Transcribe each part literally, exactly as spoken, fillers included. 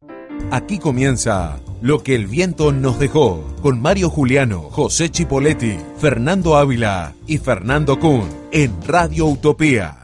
Aquí comienza Lo que el viento nos dejó, con Mario Juliano, José Chipoletti, Fernando Ávila y Fernando Kuhn, en Radio Utopía.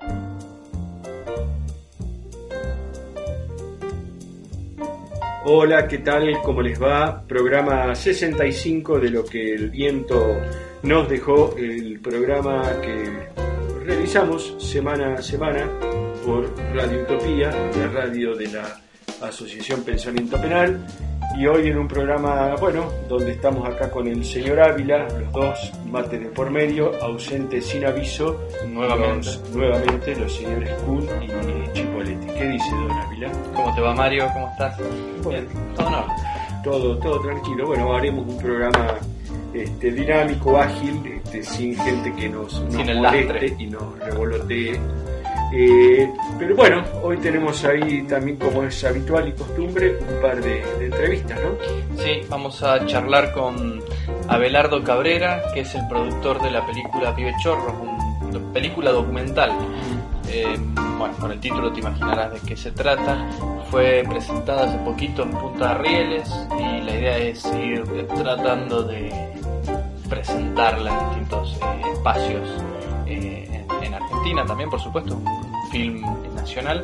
Hola, ¿qué tal? ¿Cómo les va? Programa sesenta y cinco de Lo que el viento nos dejó, el programa que realizamos semana a semana por Radio Utopía, la radio de la Asociación Pensamiento Penal, y hoy en un programa, bueno, donde estamos acá con el señor Ávila, los dos, mate de por medio, ausentes sin aviso, nuevamente los, nuevamente los señores Kuhn y Chipoletti. ¿Qué dice don Ávila? ¿Cómo te va, Mario? ¿Cómo estás? Bueno, bien, todo en orden. Todo, todo tranquilo. Bueno, haremos un programa este, dinámico, ágil, este, sin gente que nos, nos moleste y nos revolotee. Eh, pero bueno, hoy tenemos ahí también, como es habitual y costumbre, un par de, de entrevistas, ¿no? Sí, vamos a charlar con Abelardo Cabrera, que es el productor de la película Pibe Chorros, una película documental. Eh, bueno, con el título te imaginarás de qué se trata. Fue presentada hace poquito en Punta de Rieles y la idea es ir tratando de presentarla en distintos eh, espacios eh, en, en Argentina también, por supuesto, un film nacional.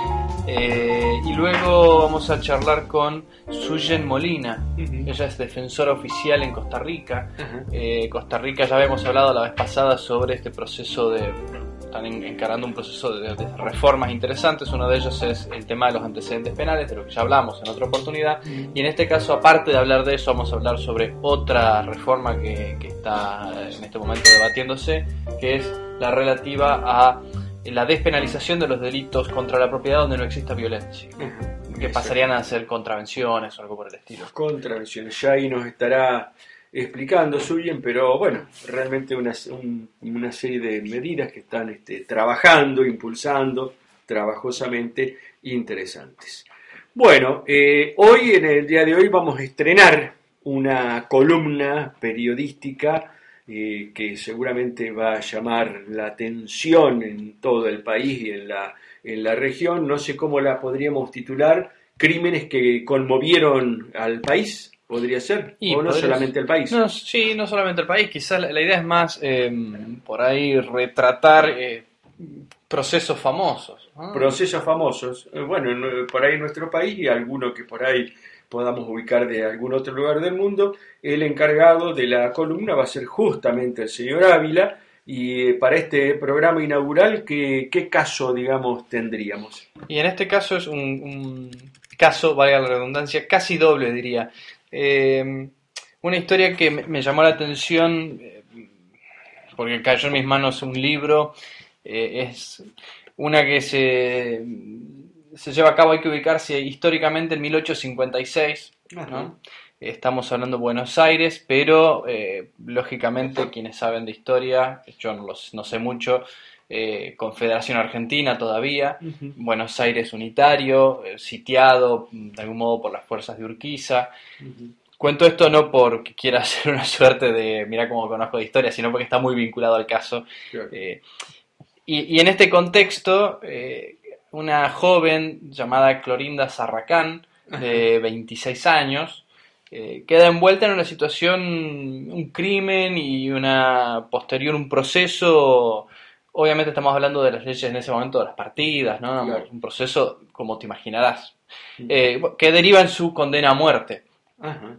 Eh, y luego vamos a charlar con Suyen Molina. Uh-huh. Ella es defensora oficial en Costa Rica. Uh-huh. eh, Costa Rica, ya habíamos hablado la vez pasada sobre este proceso de... están encarando un proceso de, de reformas interesantes. Uno de ellos es el tema de los antecedentes penales, de lo que ya hablamos en otra oportunidad. Uh-huh. Y en este caso, aparte de hablar de eso, vamos a hablar sobre otra reforma que, que está en este momento debatiéndose, que es la relativa a la despenalización de los delitos contra la propiedad donde no exista violencia, uh-huh. que pasarían a ser contravenciones o algo por el estilo. Contravenciones, ya ahí nos estará explicando Suyen, pero bueno, realmente una, un, una serie de medidas que están este, trabajando, impulsando trabajosamente, interesantes. Bueno, eh, hoy, en el día de hoy, vamos a estrenar una columna periodística Eh, que seguramente va a llamar la atención en todo el país y en la, en la región. No sé cómo la podríamos titular: crímenes que conmovieron al país, podría ser, y o no solamente el país. No, sí, no solamente el país, quizás la, la idea es más eh, por ahí retratar eh, procesos famosos. ¿no? Procesos famosos, eh, bueno, por ahí en nuestro país y alguno que por ahí podamos ubicar de algún otro lugar del mundo. El encargado de la columna va a ser justamente el señor Ávila, y para este programa inaugural, ¿qué, qué caso, digamos, tendríamos? Y en este caso es un, un caso, valga la redundancia, casi doble, diría. Eh, una historia que me, me llamó la atención, eh, porque cayó en mis manos un libro, eh, es una que se... se lleva a cabo, hay que ubicarse históricamente en mil ochocientos cincuenta y seis, ¿no? Estamos hablando de Buenos Aires, pero eh, lógicamente quienes saben de historia, yo no, los, no sé mucho, eh, Confederación Argentina todavía, uh-huh. Buenos Aires unitario, eh, sitiado de algún modo por las fuerzas de Urquiza. Uh-huh. Cuento esto no porque quiera hacer una suerte de mira cómo conozco de historia, sino porque está muy vinculado al caso. Sure. Eh, y, y en este contexto... Eh, una joven llamada Clorinda Zarracán, de veintiséis años, eh, queda envuelta en una situación, un crimen y una posterior un proceso. Obviamente estamos hablando de las leyes en ese momento de las partidas, ¿no? Claro. Un proceso, como te imaginarás, eh, que deriva en su condena a muerte. Ajá.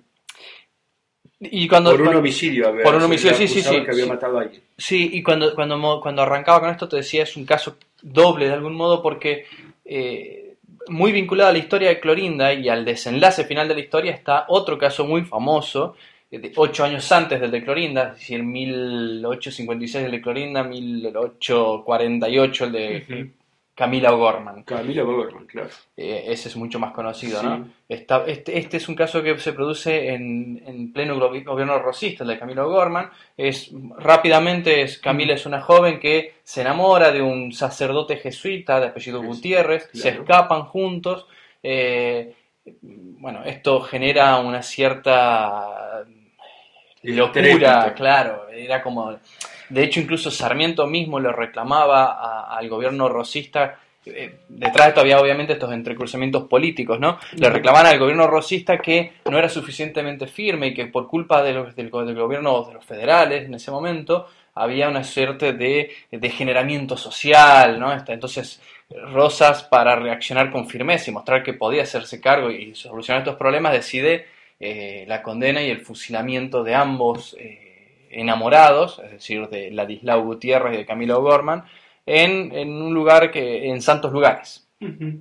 Y cuando, por un cuando, homicidio, ver, por un homicidio, sí, sí, sí. Que había sí. matado a alguien. Sí, y cuando, cuando, cuando arrancaba con esto te decía, es un caso doble de algún modo porque eh, muy vinculado a la historia de Clorinda y al desenlace final de la historia está otro caso muy famoso, de ocho años antes del de Clorinda, es decir, mil ochocientos cincuenta y seis el de Clorinda, mil ochocientos cuarenta y ocho el de uh-huh. Camila O'Gorman. Camila O'Gorman, claro. Eh, ese es mucho más conocido, sí. ¿no? Está, este, este es un caso que se produce en, en pleno gobierno rosista, el de Camila O'Gorman. Es, rápidamente, es, Camila es una joven que se enamora de un sacerdote jesuita de apellido es, Gutiérrez, claro. Se escapan juntos. Eh, bueno, esto genera una cierta locura, claro. Era como... De hecho, incluso Sarmiento mismo le reclamaba a, al gobierno rosista eh, detrás de esto había obviamente estos entrecruzamientos políticos, ¿no? Le reclamaban al gobierno rosista que no era suficientemente firme y que por culpa de los, del, del gobierno de los federales en ese momento había una suerte de degeneramiento social, ¿no? Entonces Rosas, para reaccionar con firmeza y mostrar que podía hacerse cargo y solucionar estos problemas, decide eh, la condena y el fusilamiento de ambos eh, enamorados, es decir, de Ladislao Gutiérrez y de Camilo Gorman, en, en un lugar que en Santos Lugares. Uh-huh.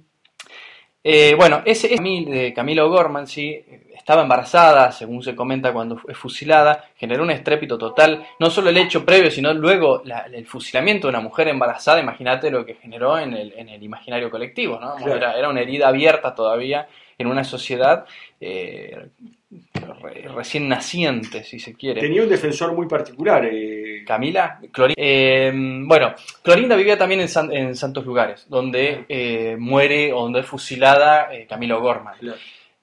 Eh, bueno, ese, ese de Camilo Gorman, sí, estaba embarazada, según se comenta cuando fue fusilada, generó un estrépito total, no solo el hecho previo, sino luego la, el fusilamiento de una mujer embarazada. Imagínate lo que generó en el, en el imaginario colectivo, ¿no? Claro. Era, era una herida abierta todavía en una sociedad eh, re, recién naciente, si se quiere. Tenía un defensor muy particular. Eh... Camila, Clorinda. Eh, bueno, Clorinda vivía también en, San, en Santos Lugares, donde eh, muere o donde es fusilada eh, Camilo Gorman. Claro.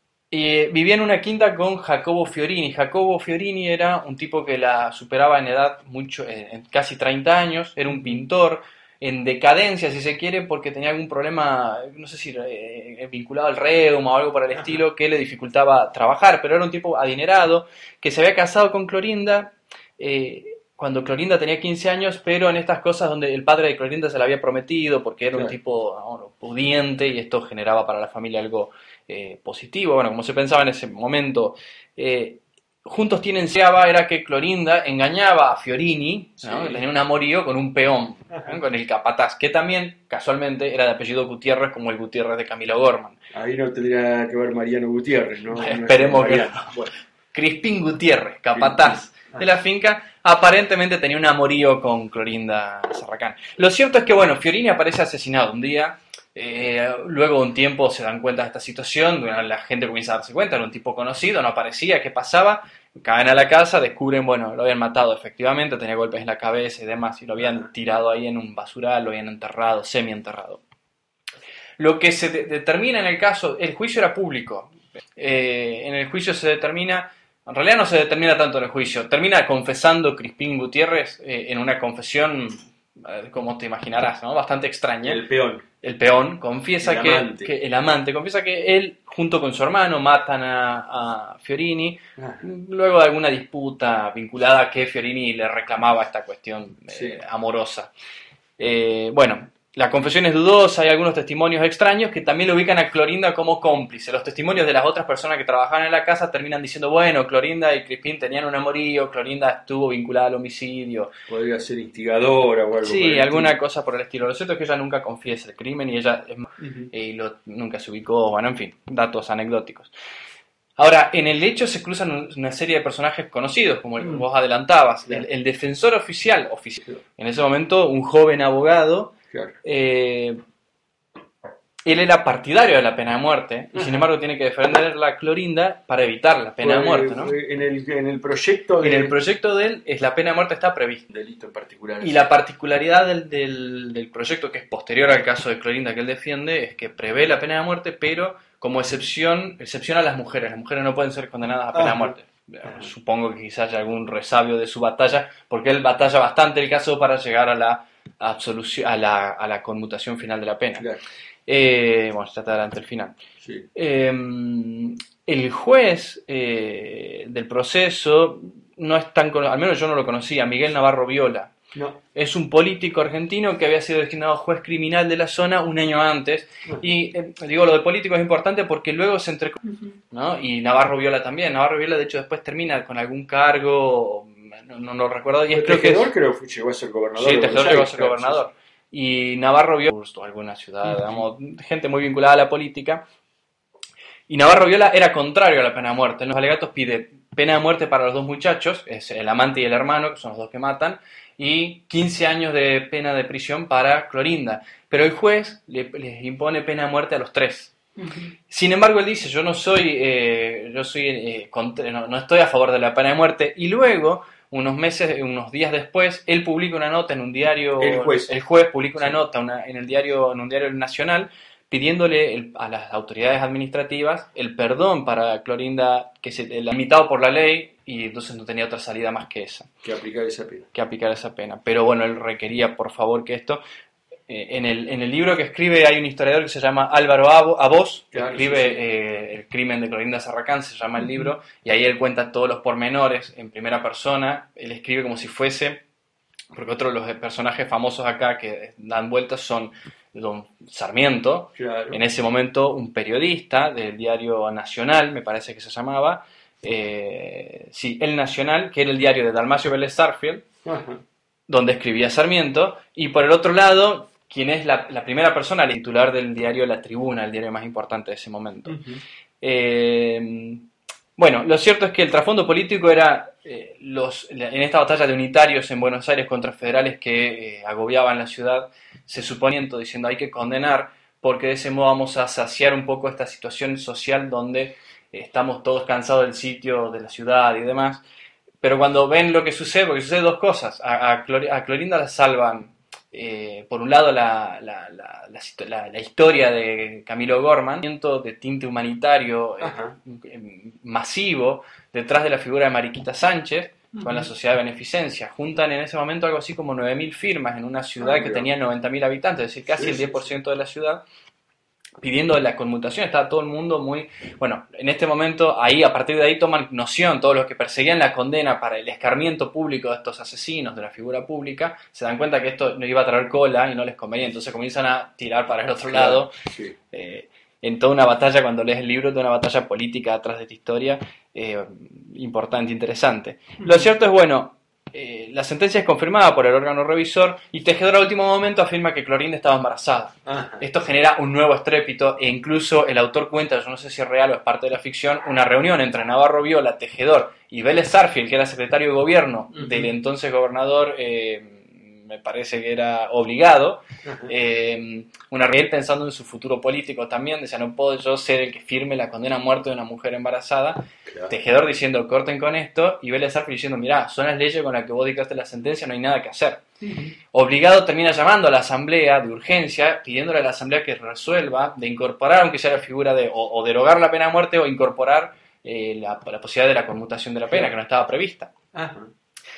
Y vivía en una quinta con Jacobo Fiorini. Jacobo Fiorini era un tipo que la superaba en edad mucho, en casi treinta años, era un pintor en decadencia, si se quiere, porque tenía algún problema, no sé si eh, vinculado al reuma o algo por el estilo, que le dificultaba trabajar, pero era un tipo adinerado, que se había casado con Clorinda eh, cuando Clorinda tenía quince años, pero en estas cosas donde el padre de Clorinda se la había prometido, porque era un claro. tipo bueno, pudiente, y esto generaba para la familia algo eh, positivo. Bueno, como se pensaba en ese momento, eh, juntos tienen seaba era que Clorinda engañaba a Fiorini, ¿no? Sí. Tenía un amorío con un peón, ¿no? Con el capataz, que también, casualmente, era de apellido Gutiérrez, como el Gutiérrez de Camilo Gorman. Ahí no tendría que ver Mariano Gutiérrez, ¿no? Esperemos que no. Bueno. Crispín Gutiérrez, capataz ah. de la finca, aparentemente tenía un amorío con Clorinda Sarracán. Lo cierto es que, bueno, Fiorini aparece asesinado un día. Eh, luego de un tiempo se dan cuenta de esta situación, la gente comienza a darse cuenta, era un tipo conocido, no aparecía, ¿qué pasaba? Caen a la casa, descubren, bueno, lo habían matado efectivamente, tenía golpes en la cabeza y demás, y lo habían tirado ahí en un basural, lo habían enterrado, semi-enterrado. Lo que se de- determina en el caso, el juicio era público, eh, en el juicio se determina, en realidad no se determina tanto en el juicio, termina confesando Crispín Gutiérrez eh, en una confesión, eh, como te imaginarás, ¿no? Bastante extraña. El peón. El peón confiesa el que, amante. que el amante confiesa que él, junto con su hermano, matan a, a Fiorini, ah. luego de alguna disputa vinculada a que Fiorini le reclamaba esta cuestión eh, sí. amorosa. Eh, bueno, la confesión es dudosa, hay algunos testimonios extraños que también le ubican a Clorinda como cómplice. Los testimonios de las otras personas que trabajaban en la casa terminan diciendo, bueno, Clorinda y Crispín tenían un amorío, Clorinda estuvo vinculada al homicidio. Podría ser instigadora o algo. Sí, alguna cosa por el estilo. Lo cierto es que ella nunca confiesa el crimen y ella es, uh-huh. y lo, nunca se ubicó, bueno, en fin, datos anecdóticos. Ahora, en el hecho se cruzan una serie de personajes conocidos, como el, mm. vos adelantabas. El, el defensor oficial, oficial, en ese momento un joven abogado, claro. eh, él era partidario de la pena de muerte, y sin embargo tiene que defender la Clorinda para evitar la pena fue, de muerte, ¿no? En el, en el proyecto de... En el proyecto de él, es la pena de muerte está prevista. Delito en particular. Y la particularidad del, del, del proyecto, que es posterior al caso de Clorinda que él defiende, es que prevé la pena de muerte, pero como excepción, excepción a las mujeres. Las mujeres no pueden ser condenadas a pena ah, de muerte. Ah. Supongo que quizás haya algún resabio de su batalla, porque él batalla bastante el caso para llegar a la absolución, a la, a la conmutación final de la pena. Claro. Eh, bueno, está adelante el final. Sí. Eh, el juez eh, del proceso no es tan conocido, al menos yo no lo conocía, Miguel Navarro Viola. No. Es un político argentino que había sido designado juez criminal de la zona un año antes. No. Y eh, digo, lo de político es importante porque luego se entre... Uh-huh. ¿no? Y Navarro Viola también. Navarro Viola, de hecho, después termina con algún cargo, no, no, no recuerdo. Y es, creo Tejedor que creo que llegó a ser gobernador. Sí, Tejedor llegó a ser gobernador. Y Navarro Viola, alguna ciudad, digamos, gente muy vinculada a la política. Y Navarro Viola era contrario a la pena de muerte. En los alegatos pide pena de muerte para los dos muchachos, es el amante y el hermano, que son los dos que matan, y quince años de pena de prisión para Clorinda. Pero el juez le, les impone pena de muerte a los tres. Uh-huh. Sin embargo, él dice, yo no soy, eh, yo soy eh, contra, no, no estoy a favor de la pena de muerte. Y luego... Unos meses, unos días después, él publica una nota en un diario, el juez, el juez publica una sí. nota una, en el diario, en un diario nacional, pidiéndole el, a las autoridades administrativas el perdón para Clorinda, que se el limitado por la ley, y entonces no tenía otra salida más que esa. Que aplicar esa pena. Que aplicar esa pena. Pero bueno, él requería, por favor, que esto... Eh, en, el, en el libro que escribe hay un historiador que se llama Álvaro Abos, que Claro, escribe sí, sí. eh, El crimen de Clorinda Sarracán, se llama el libro, y ahí él cuenta todos los pormenores en primera persona. Él escribe como si fuese, porque otro de los personajes famosos acá que dan vueltas son don Sarmiento, Claro. en ese momento un periodista del diario Nacional, me parece que se llamaba, eh, sí, El Nacional, que era el diario de Dalmacio Vélez Sarsfield, Ajá. donde escribía Sarmiento, y por el otro lado, quien es la, la primera persona, el titular del diario La Tribuna, el diario más importante de ese momento. Uh-huh. Eh, bueno, lo cierto es que el trasfondo político era eh, los, en esta batalla de unitarios en Buenos Aires contra federales que eh, agobiaban la ciudad, se suponía diciendo hay que condenar porque de ese modo vamos a saciar un poco esta situación social donde eh, estamos todos cansados del sitio, de la ciudad y demás. Pero cuando ven lo que sucede, porque sucede dos cosas, a, a, Clor, a Clorinda la salvan, eh, por un lado la, la, la, la, la, la historia de Camilo Gorman, de tinte humanitario eh, masivo, detrás de la figura de Mariquita Sánchez, uh-huh. con la Sociedad de Beneficencia. Juntan en ese momento algo así como nueve mil firmas en una ciudad ah, que tenía noventa mil habitantes, es decir, casi sí, el diez por ciento sí, sí. de la ciudad, pidiendo la conmutación. Estaba todo el mundo muy... Bueno, en este momento, ahí a partir de ahí toman noción todos los que perseguían la condena para el escarmiento público de estos asesinos, de la figura pública, se dan cuenta que esto no iba a traer cola y no les convenía, entonces comienzan a tirar para el otro lado, sí. eh, en toda una batalla, cuando lees el libro, toda una batalla política atrás de esta historia, eh, importante, interesante. Lo cierto es, bueno... Eh, la sentencia es confirmada por el órgano revisor y Tejedor al último momento afirma que Clorinda estaba embarazada. Ajá. Esto genera un nuevo estrépito e incluso el autor cuenta, yo no sé si es real o es parte de la ficción, una reunión entre Navarro Viola, Tejedor y Vélez Sarsfield, que era secretario de gobierno uh-huh. del entonces gobernador, eh, me parece que era Obligado, uh-huh. eh, una reunión pensando en su futuro político también, decía, no puedo yo ser el que firme la condena a muerte de una mujer embarazada. Claro. Tejedor diciendo, corten con esto, y Vélez Sarsfield diciendo, mirá, son las leyes con las que vos dictaste la sentencia, no hay nada que hacer. Uh-huh. Obligado termina llamando a la asamblea de urgencia, pidiéndole a la asamblea que resuelva de incorporar, aunque sea la figura de, o, o derogar la pena de muerte, o incorporar eh, la, la posibilidad de la conmutación de la pena, que no estaba prevista. Uh-huh.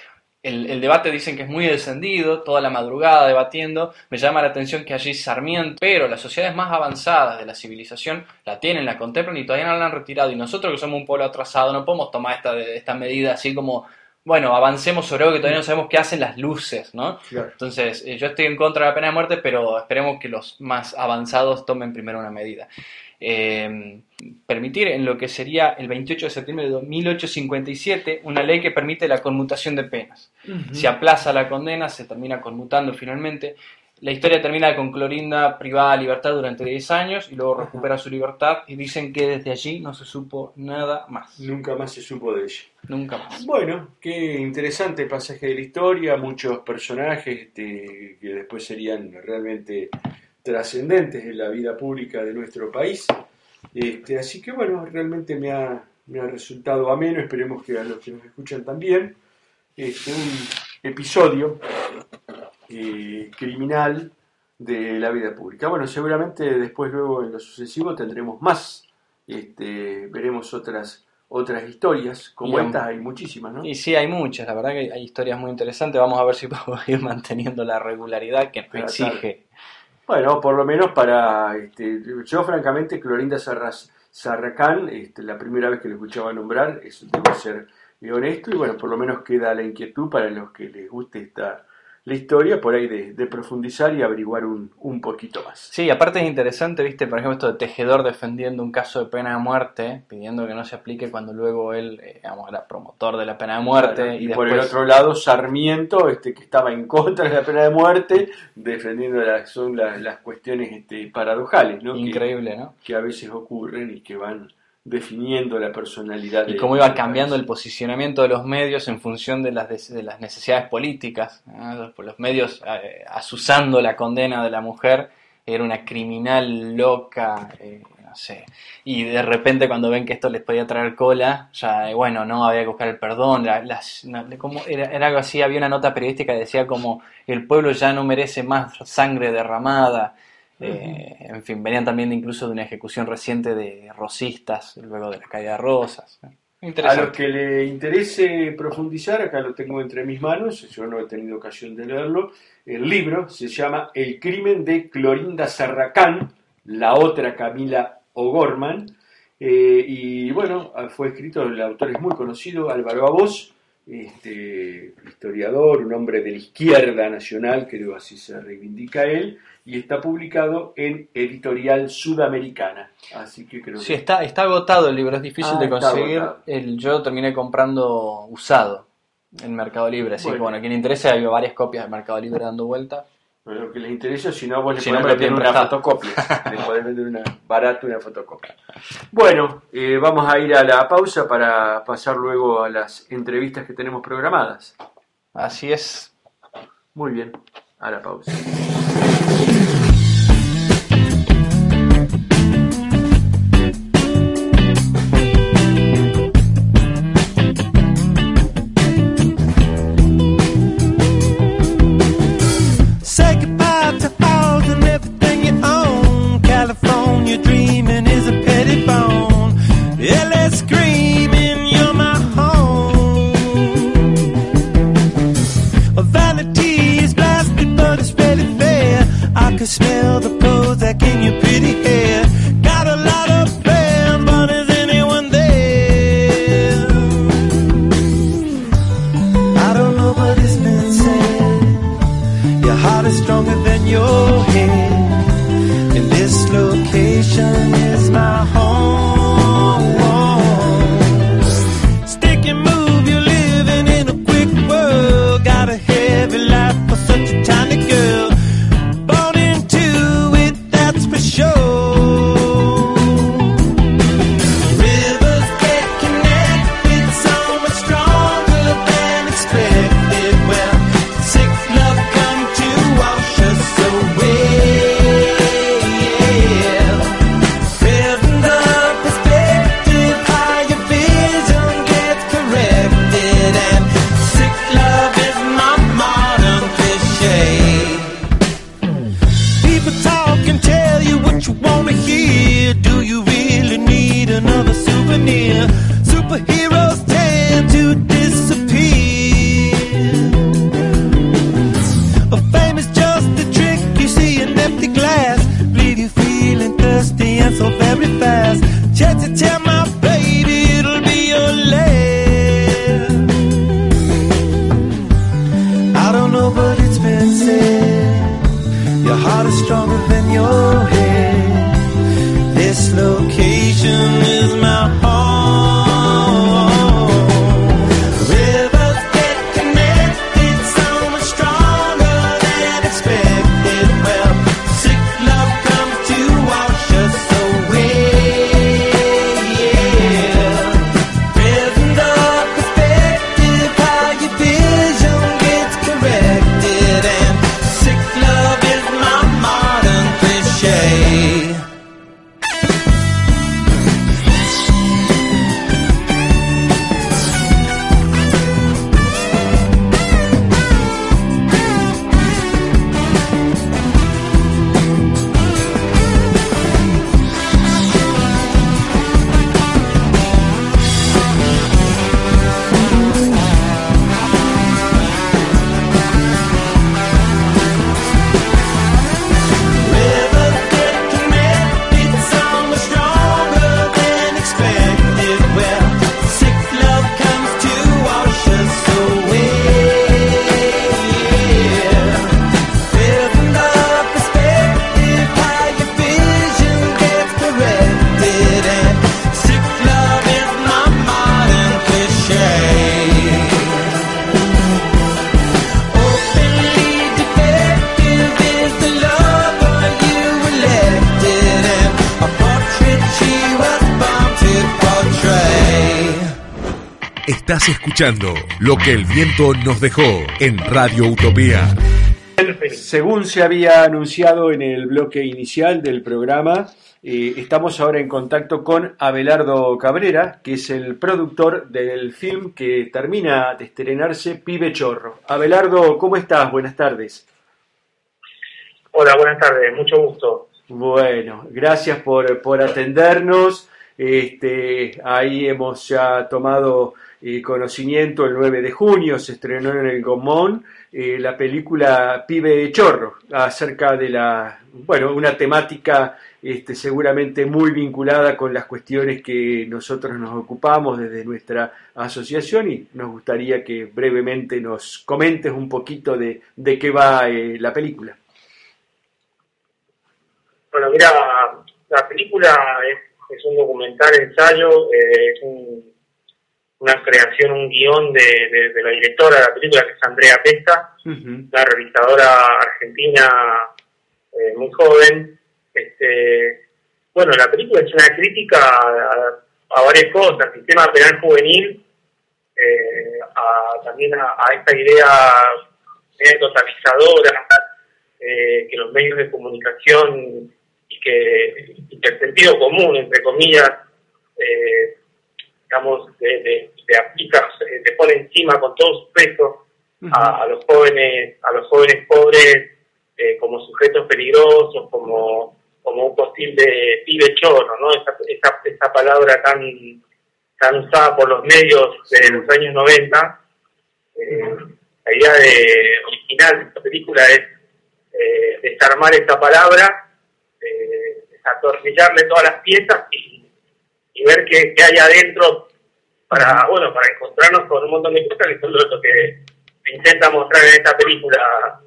El, el debate dicen que es muy descendido, toda la madrugada debatiendo. Me llama la atención que allí Sarmiento, pero las sociedades más avanzadas de la civilización la tienen, la contemplan y todavía no la han retirado. Y nosotros que somos un pueblo atrasado no podemos tomar esta, esta medida así como, bueno, avancemos sobre algo que todavía no sabemos qué hacen las luces, ¿no? Claro. Entonces, eh, yo estoy en contra de la pena de muerte, pero esperemos que los más avanzados tomen primero una medida. Eh, permitir en lo que sería el veintiocho de septiembre de mil ochocientos cincuenta y siete una ley que permite la conmutación de penas. Uh-huh. Se aplaza la condena, se termina conmutando finalmente. La historia termina con Clorinda privada de libertad durante diez años y luego recupera su libertad y dicen que desde allí no se supo nada más. Nunca más se supo de ella. Nunca más. Bueno, qué interesante pasaje de la historia, muchos personajes este, que después serían realmente trascendentes en la vida pública de nuestro país. Este, así que bueno, realmente me ha, me ha resultado ameno, esperemos que a los que nos escuchan también, este, un episodio eh, criminal de la vida pública. Bueno, seguramente después luego en lo sucesivo tendremos más, este, veremos otras otras historias, como y, estas hay muchísimas, ¿no? Y sí, hay muchas, la verdad que hay historias muy interesantes, vamos a ver si podemos ir manteniendo la regularidad que nos claro, exige. Claro. Bueno, por lo menos para, este, yo francamente, Clorinda Sarracán, este, la primera vez que lo escuchaba nombrar, eso debo ser honesto, y bueno, por lo menos queda la inquietud para los que les guste esta la historia, por ahí de, de profundizar y averiguar un, un poquito más. Sí, aparte es interesante, viste, por ejemplo, esto de Tejedor defendiendo un caso de pena de muerte, pidiendo que no se aplique cuando luego él, eh, digamos, era promotor de la pena de muerte. Claro, y, y después... por el otro lado, Sarmiento, este, que estaba en contra de la pena de muerte, defendiendo las, son las, las cuestiones este, paradojales, ¿no? Increíble, que, ¿no? Que a veces ocurren y que van definiendo la personalidad y de, cómo iba cambiando el posicionamiento de los medios en función de las, de, de las necesidades políticas, ¿no? Los medios eh, asusando la condena de la mujer, era una criminal loca, eh, no sé, y de repente cuando ven que esto les podía traer cola, ya eh, bueno, no, había que buscar el perdón, la, las, no, como, era, era algo así, había una nota periodística que decía como el pueblo ya no merece más sangre derramada. Eh, uh-huh. En fin, venían también incluso de una ejecución reciente de rosistas, luego de la caída de Rosas. A los que le interese profundizar, acá lo tengo entre mis manos, yo no he tenido ocasión de leerlo. El libro se llama El crimen de Clorinda Sarracán, la otra Camila O'Gorman, eh, y bueno, fue escrito, el autor es muy conocido, Álvaro Abós, este, historiador, un hombre de la izquierda nacional, creo así se reivindica él, y está publicado en Editorial Sudamericana. Así que creo sí, que... está, está agotado el libro, es difícil ah, de conseguir. El, yo terminé comprando usado en Mercado Libre, así bueno. que bueno, a quien le interese, hay varias copias de Mercado Libre dando vuelta. Bueno, lo que les interesa, si no, vos le si podés no, vender una fotocopia. Le podés vender una barata una fotocopia. Bueno, eh, vamos a ir a la pausa para pasar luego a las entrevistas que tenemos programadas. Así es. Muy bien, a la pausa. Say goodbye to all and everything you own. California dreaming is a petty bone. L A screaming, you're my home. Vanity is blasted, but it's pretty fair. I can smell the Prozac in your pretty hair. Got a lot of fans, but is anyone there? I don't know, but it's been said your heart is stronger than your head. And this location is my home. Stick and move, you're living in a quick world. Got a heavy life for such a tiny girl. Born into it, that's for sure. Rivers get connected so much stronger than expected. Well, sick love come to wash us away. Building the perspective, how your vision gets corrected. And sick love is my modern cliche. People talk and tell you what you want to hear. Do you really need another souvenir? Superheroes tend to disappear. A fame is just a trick, you see an empty glass, leave you feeling thirsty and so very fast. Chance to tell my baby it'll be your last. I don't know, but it's been said your heart is stronger than your head. This location is my home. Rivers get connected so much stronger than expected. Well, sick love comes to wash us away. Building the perspective, how your vision gets corrected. And sick love is my modern cliche. Rivers get connected so much stronger than expected. Well, sick love comes to wash us away. Building the perspective, how your vision gets corrected. And sick love is my modern cliche. Openly defective is the lover you elected, and a portrait she was born to portray. Estás escuchando Lo que el viento nos dejó en Radio Utopía. Según se había anunciado en el bloque inicial del programa, eh, estamos ahora en contacto con Abelardo Cabrera, que es el productor del film que termina de estrenarse, Pibe Chorro. Abelardo, ¿cómo estás? Buenas tardes. Hola, buenas tardes, mucho gusto. Bueno, gracias por, por atendernos. Este, ahí hemos ya tomado eh, conocimiento. El nueve de junio se estrenó en el Gomón eh, la película Pibe Chorro, acerca de la, bueno, una temática este, seguramente muy vinculada con las cuestiones que nosotros nos ocupamos desde nuestra asociación, y nos gustaría que brevemente nos comentes un poquito de, de qué va eh, la película. Bueno, mira, la película es, es un documental ensayo, eh, es un, una creación, un guión de, de, de la directora de la película, que es Andrea Pesca, uh-huh. la realizadora argentina eh, muy joven. Este, bueno, la película es una crítica a, a varias cosas, al sistema penal juvenil, eh, a, también a, a esta idea eh, totalizadora, eh, que los medios de comunicación y que, y que el sentido común, entre comillas, eh, digamos, de, de, de aplica, te pone encima con todo su peso uh-huh. a, a los jóvenes, a los jóvenes pobres eh, como sujetos peligrosos, como como un posible pibe chorro, ¿no? Esa, esa, esa palabra tan tan usada por los medios de los años noventa. Eh, la idea de, original de esta película es eh, desarmar esta palabra, eh, atornillarle todas las piezas y, y ver qué, qué hay adentro para, bueno, para encontrarnos con un montón de cosas que son lo que se intenta mostrar en esta película,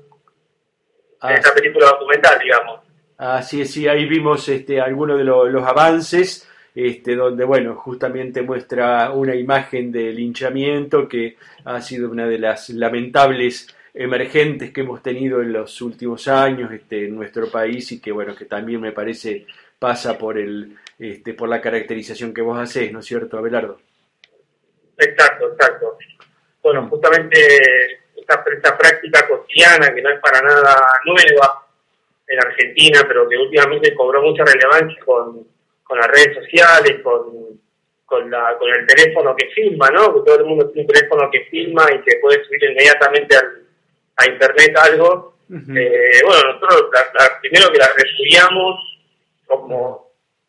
ah, en esta película documental, digamos. Así es, sí, ahí vimos este, algunos de lo, los avances, este, donde, bueno, justamente muestra una imagen de linchamiento que ha sido una de las lamentables emergentes que hemos tenido en los últimos años este, en nuestro país, y que, bueno, que también me parece pasa por el este, por la caracterización que vos hacés, ¿no es cierto, Abelardo? Exacto, exacto. Bueno, justamente esta, esta práctica cotidiana, que no es para nada nueva en Argentina, pero que últimamente cobró mucha relevancia con, con las redes sociales, con, con, la, con el teléfono que filma, ¿no? Que todo el mundo tiene un teléfono que filma y que puede subir inmediatamente al, a internet algo. Uh-huh. Eh, bueno, nosotros la, la, primero que la repudiamos como...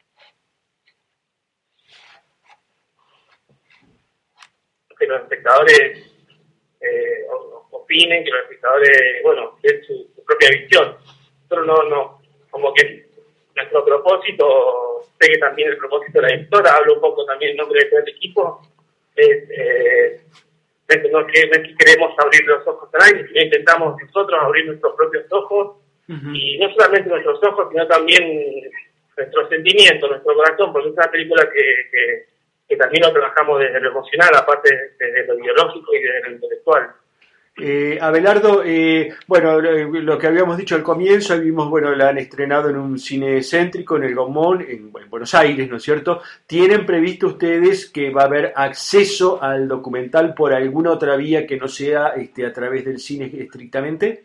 que los espectadores eh, opinen, que los espectadores, bueno, den su, su propia visión. Nosotros no, no, como que nuestro propósito, sé que también el propósito de la editora, hablo un poco también en nombre de todo el equipo, es, eh, es, no, que, no es que queremos abrir los ojos a nadie, sino intentamos nosotros abrir nuestros propios ojos, uh-huh. y no solamente nuestros ojos, sino también nuestros sentimientos, nuestro corazón, porque es una película que, que, que también lo trabajamos desde lo emocional, aparte desde lo ideológico y desde lo intelectual. Eh, Abelardo, eh, bueno, lo, lo que habíamos dicho al comienzo, ahí vimos, bueno, la han estrenado en un cine céntrico, en el Gomón, en, en Buenos Aires, ¿no es cierto? ¿Tienen previsto ustedes que va a haber acceso al documental por alguna otra vía que no sea este, a través del cine estrictamente?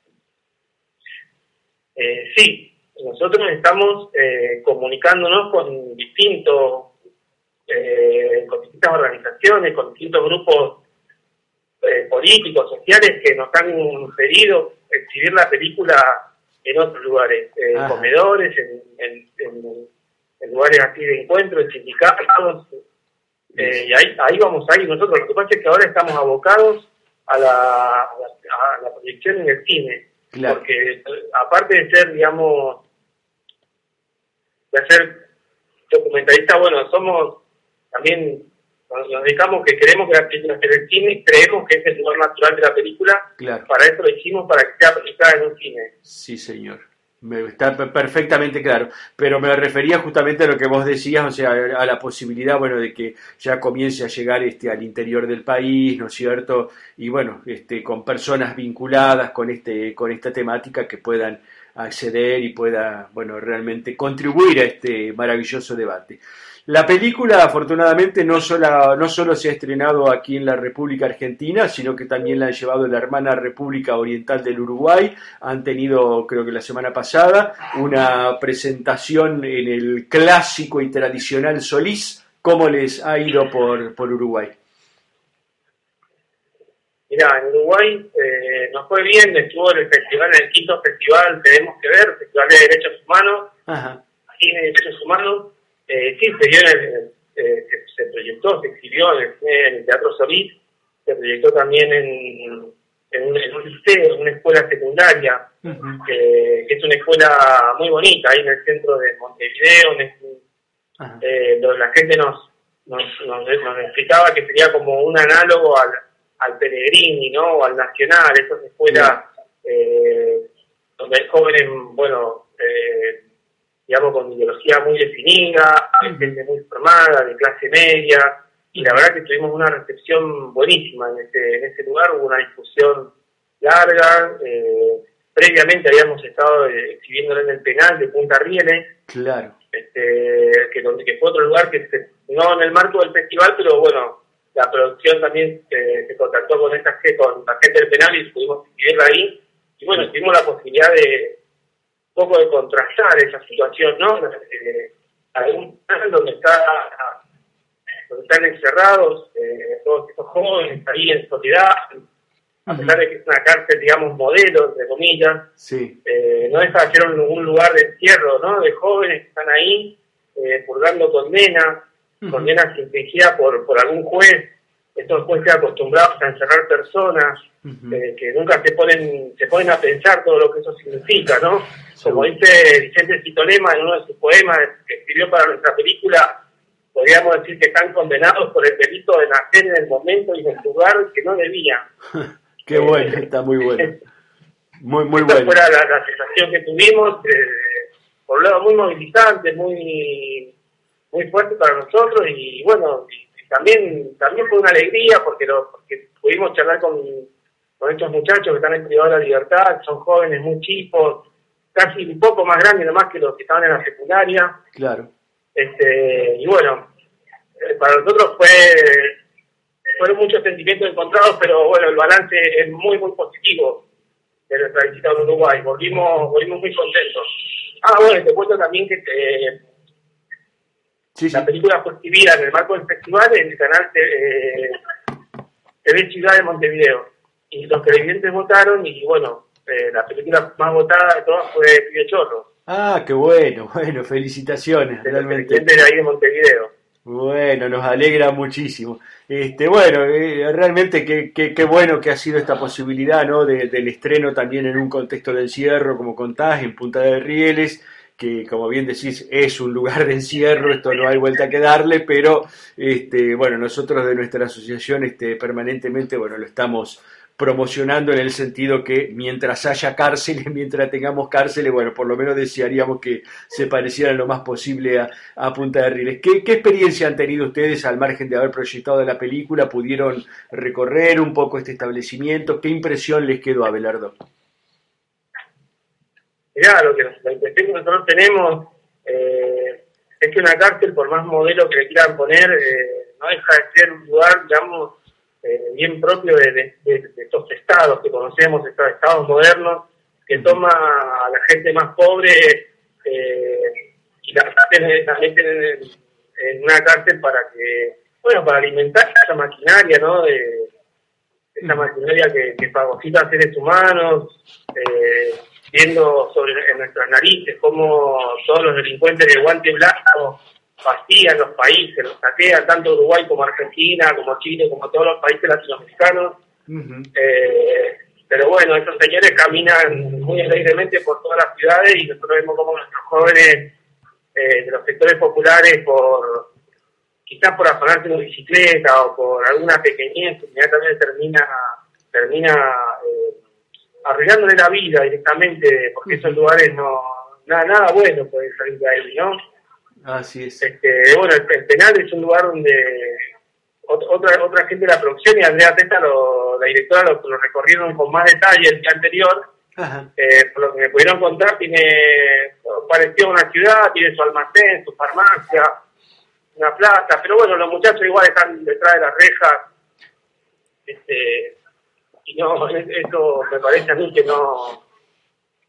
Eh, sí, nosotros estamos eh, comunicándonos con distintos, eh, con distintas organizaciones, con distintos grupos Eh, políticos, sociales, que nos han pedido exhibir la película en otros lugares, en eh, comedores, en, en, en, en lugares así de encuentro, en sindicatos, eh, y ahí, ahí vamos a ir nosotros. Lo que pasa es que ahora estamos abocados a la, a la, a la proyección en el cine, claro. Porque aparte de ser, digamos, de ser documentalista, bueno, somos también... Nos dedicamos, que queremos que la película esté en el cine, creemos que es el lugar natural de la película, claro. Para eso lo hicimos, para que sea proyectada en un cine. Sí, señor. Me está perfectamente claro, pero me refería justamente a lo que vos decías, o sea, a la posibilidad, bueno, de que ya comience a llegar este al interior del país, ¿no es cierto? Y bueno, este con personas vinculadas con este con esta temática que puedan acceder y pueda, bueno, realmente contribuir a este maravilloso debate. La película, afortunadamente, no solo, no solo se ha estrenado aquí en la República Argentina, sino que también la han llevado en la hermana República Oriental del Uruguay. Han tenido, creo que la semana pasada, una presentación en el clásico y tradicional Solís. ¿Cómo les ha ido por, por Uruguay? Mira, en Uruguay eh, nos fue bien, estuvo en el festival, en el quinto festival, tenemos que ver, Festival de Derechos Humanos, Ajá. Cine de Derechos Humanos. Eh, sí, se dio en el, gustó, se exhibió en el, en el Teatro Solís, se proyectó también en, en, un, en un liceo, en una escuela secundaria, uh-huh. que, que es una escuela muy bonita, ahí en el centro de Montevideo, en el, uh-huh. eh, donde la gente nos, nos, nos, nos explicaba que sería como un análogo al, al Pellegrini, ¿no? O al Nacional, esas escuelas uh-huh. eh, donde hay jóvenes, bueno, eh, digamos, con ideología muy definida, hay gente muy formada, de clase media, y la verdad que tuvimos una recepción buenísima en ese, en ese lugar, hubo una discusión larga, eh, previamente habíamos estado eh, exhibiéndolo en el penal de Punta Rieles, claro. este, que, donde, que fue otro lugar que se, no en el marco del festival, pero bueno, la producción también se, se contactó con esta con la gente del penal y pudimos exhibirla ahí, y bueno, tuvimos la posibilidad de un poco de contrastar esa situación, ¿no? Eh, algún plan donde está donde están encerrados eh, todos estos jóvenes ahí en soledad, a pesar de que es una cárcel, digamos, modelo, entre comillas, sí. eh, no deja de ser un, un lugar de encierro, ¿no? De jóvenes que están ahí eh, purgando condenas, uh-huh. condenas infligidas por, por algún juez. Estos jueces acostumbrados a encerrar personas, uh-huh. eh, que nunca se ponen se ponen a pensar todo lo que eso significa, ¿no? Como dice Vicente Citolema en uno de sus poemas que escribió para nuestra película, podríamos decir que están condenados por el delito de nacer en el momento y en el lugar que no debían. Qué bueno, eh, está muy bueno. Muy, muy esta bueno. fue la, la sensación que tuvimos, eh, por un lado muy movilizante, muy, muy fuerte para nosotros, y bueno, y, y también también fue una alegría porque, lo, porque pudimos charlar con, con estos muchachos que están en privado de la libertad, son jóvenes muy chicos, casi un poco más grandes nomás que los que estaban en la secundaria. Claro. Este, y bueno, eh, para nosotros fue fueron muchos sentimientos encontrados, pero bueno, el balance es muy, muy positivo de nuestra visita a Uruguay. Volvimos, volvimos muy contentos. Ah, bueno, te cuento también que eh, sí, sí. la película fue exhibida en el marco del festival en el canal eh, T V Ciudad de Montevideo. Y los televidentes votaron y bueno, eh, la película más votada de todas fue Pibe Chorro. Ah, qué bueno, bueno, felicitaciones, de realmente. Los de ahí de Montevideo. Bueno, nos alegra muchísimo. Este, bueno, eh, realmente qué, qué, qué bueno que ha sido esta posibilidad, ¿no? De, del estreno también en un contexto de encierro, como contás, en Punta de Rieles, que como bien decís es un lugar de encierro, esto no hay vuelta que darle, pero este, bueno, nosotros de nuestra asociación este, permanentemente, bueno, lo estamos promocionando en el sentido que mientras haya cárceles, mientras tengamos cárceles, bueno, por lo menos desearíamos que se parecieran lo más posible a, a Punta de Rieles. ¿Qué, ¿Qué experiencia han tenido ustedes al margen de haber proyectado la película? ¿Pudieron recorrer un poco este establecimiento? ¿Qué impresión les quedó, Abelardo? Mirá, lo que la impresión que nosotros tenemos eh, es que una cárcel, por más modelo que le quieran poner, eh, no deja de ser un lugar, digamos, Eh, bien propio de, de, de, de estos estados que conocemos, estos estados modernos, que toma a la gente más pobre eh, y la meten en, en una cárcel para que, bueno, para alimentar esa maquinaria, ¿no? De, esa maquinaria que, que fagocita a seres humanos, eh, viendo sobre en nuestras narices cómo todos los delincuentes de guante blanco vacían los países, los saquean, tanto Uruguay como Argentina, como Chile, como todos los países latinoamericanos. Uh-huh. Eh, pero bueno, estos señores caminan muy alegremente por todas las ciudades y nosotros vemos como nuestros jóvenes eh, de los sectores populares, por quizás por afanarse una bicicleta o por alguna pequeñez, inmediatamente termina termina eh, arruinándole la vida directamente, porque uh-huh. esos lugares no nada, nada bueno puede salir de ahí, ¿no? Así es. Este, bueno, el, el penal es un lugar donde otra otra gente de la producción y Andrea Testa, lo, la directora, lo, lo recorrieron con más detalle el día anterior. Eh, por lo que me pudieron contar, tiene pareció una ciudad, tiene su almacén, su farmacia, una plaza, pero bueno, los muchachos igual están detrás de las rejas. Este, y no, eso me parece a mí que no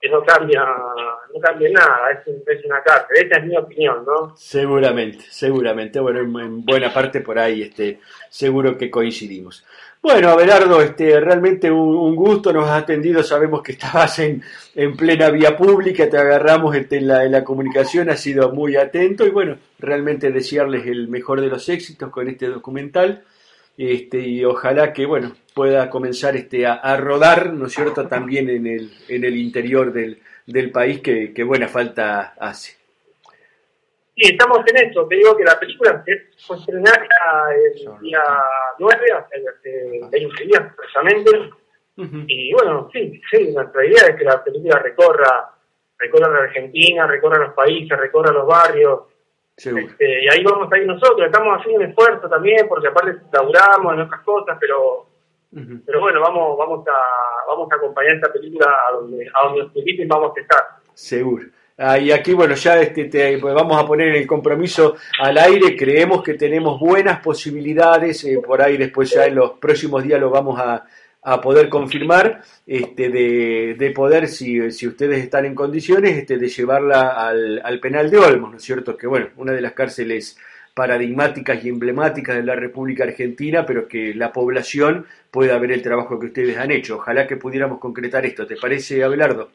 que no cambia, no cambia nada, es, es una cárcel. Esa es mi opinión, ¿no? Seguramente, seguramente. Bueno, en, en buena parte por ahí, este, seguro que coincidimos. Bueno, Abelardo, este, realmente un, un gusto, nos has atendido, sabemos que estabas en, en plena vía pública, te agarramos este, en, la, en la comunicación, has sido muy atento y bueno, realmente desearles el mejor de los éxitos con este documental. Este, y ojalá que bueno pueda comenzar este, a, a rodar, ¿no es cierto?, también en el, en el interior del, del país, que, que buena falta hace. Sí, estamos en eso. Te digo que la película se fue estrenada el día nueve, hace veinte días precisamente. Uh-huh. Y bueno, sí, sí, nuestra idea es que la película recorra, recorra la Argentina, recorra los países, recorra los barrios. Este, y ahí vamos a ir nosotros, estamos haciendo un esfuerzo también, porque aparte laburamos en otras cosas, pero uh-huh. pero bueno, vamos vamos a vamos a acompañar esta película a donde a donde nos inviten, vamos a estar. Seguro. Ah, y aquí, bueno, ya este, te, vamos a poner el compromiso al aire, creemos que tenemos buenas posibilidades, eh, por ahí después ya en los próximos días lo vamos a a poder confirmar, este, de, de poder, si, si ustedes están en condiciones, este, de llevarla al, al penal de Olmos, ¿no es cierto? Que bueno, una de las cárceles paradigmáticas y emblemáticas de la República Argentina, pero que la población pueda ver el trabajo que ustedes han hecho. Ojalá que pudiéramos concretar esto. ¿Te parece, Abelardo?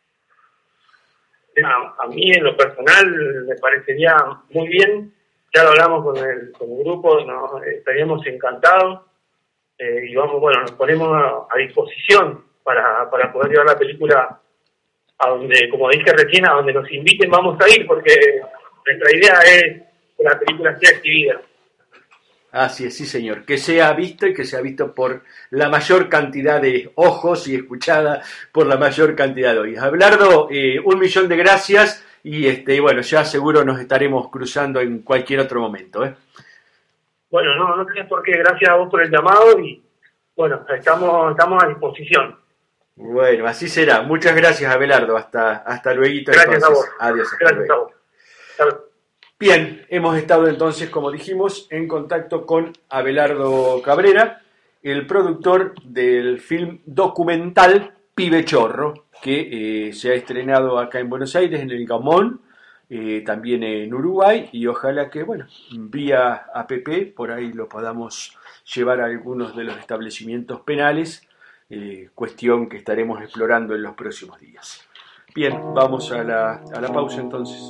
A, a mí, en lo personal, me parecería muy bien. Ya lo hablamos con el, con el grupo, nos estaríamos encantados. Eh, y vamos, bueno, nos ponemos a, a disposición para, para poder llevar la película a donde, como dije recién, a donde nos inviten vamos a ir, porque nuestra idea es que la película sea exhibida. Así es, sí señor, que sea visto y que sea visto por la mayor cantidad de ojos y escuchada por la mayor cantidad de oídos. Abelardo, eh, un millón de gracias y este, bueno, ya seguro nos estaremos cruzando en cualquier otro momento, ¿eh? Bueno, no, no tenés por qué. Gracias a vos por el llamado y, bueno, estamos estamos a disposición. Bueno, así será. Muchas gracias, Abelardo. Hasta, hasta luego. Gracias entonces. a vos. Adiós. Hasta gracias luego. a vos. Bien, hemos estado entonces, como dijimos, en contacto con Abelardo Cabrera, el productor del film documental Pibe Chorro, que eh, se ha estrenado acá en Buenos Aires, en el Gamón, Eh, también en Uruguay, y ojalá que, bueno, vía app por ahí lo podamos llevar a algunos de los establecimientos penales, eh, cuestión que estaremos explorando en los próximos días. Bien, vamos a la, a la pausa entonces.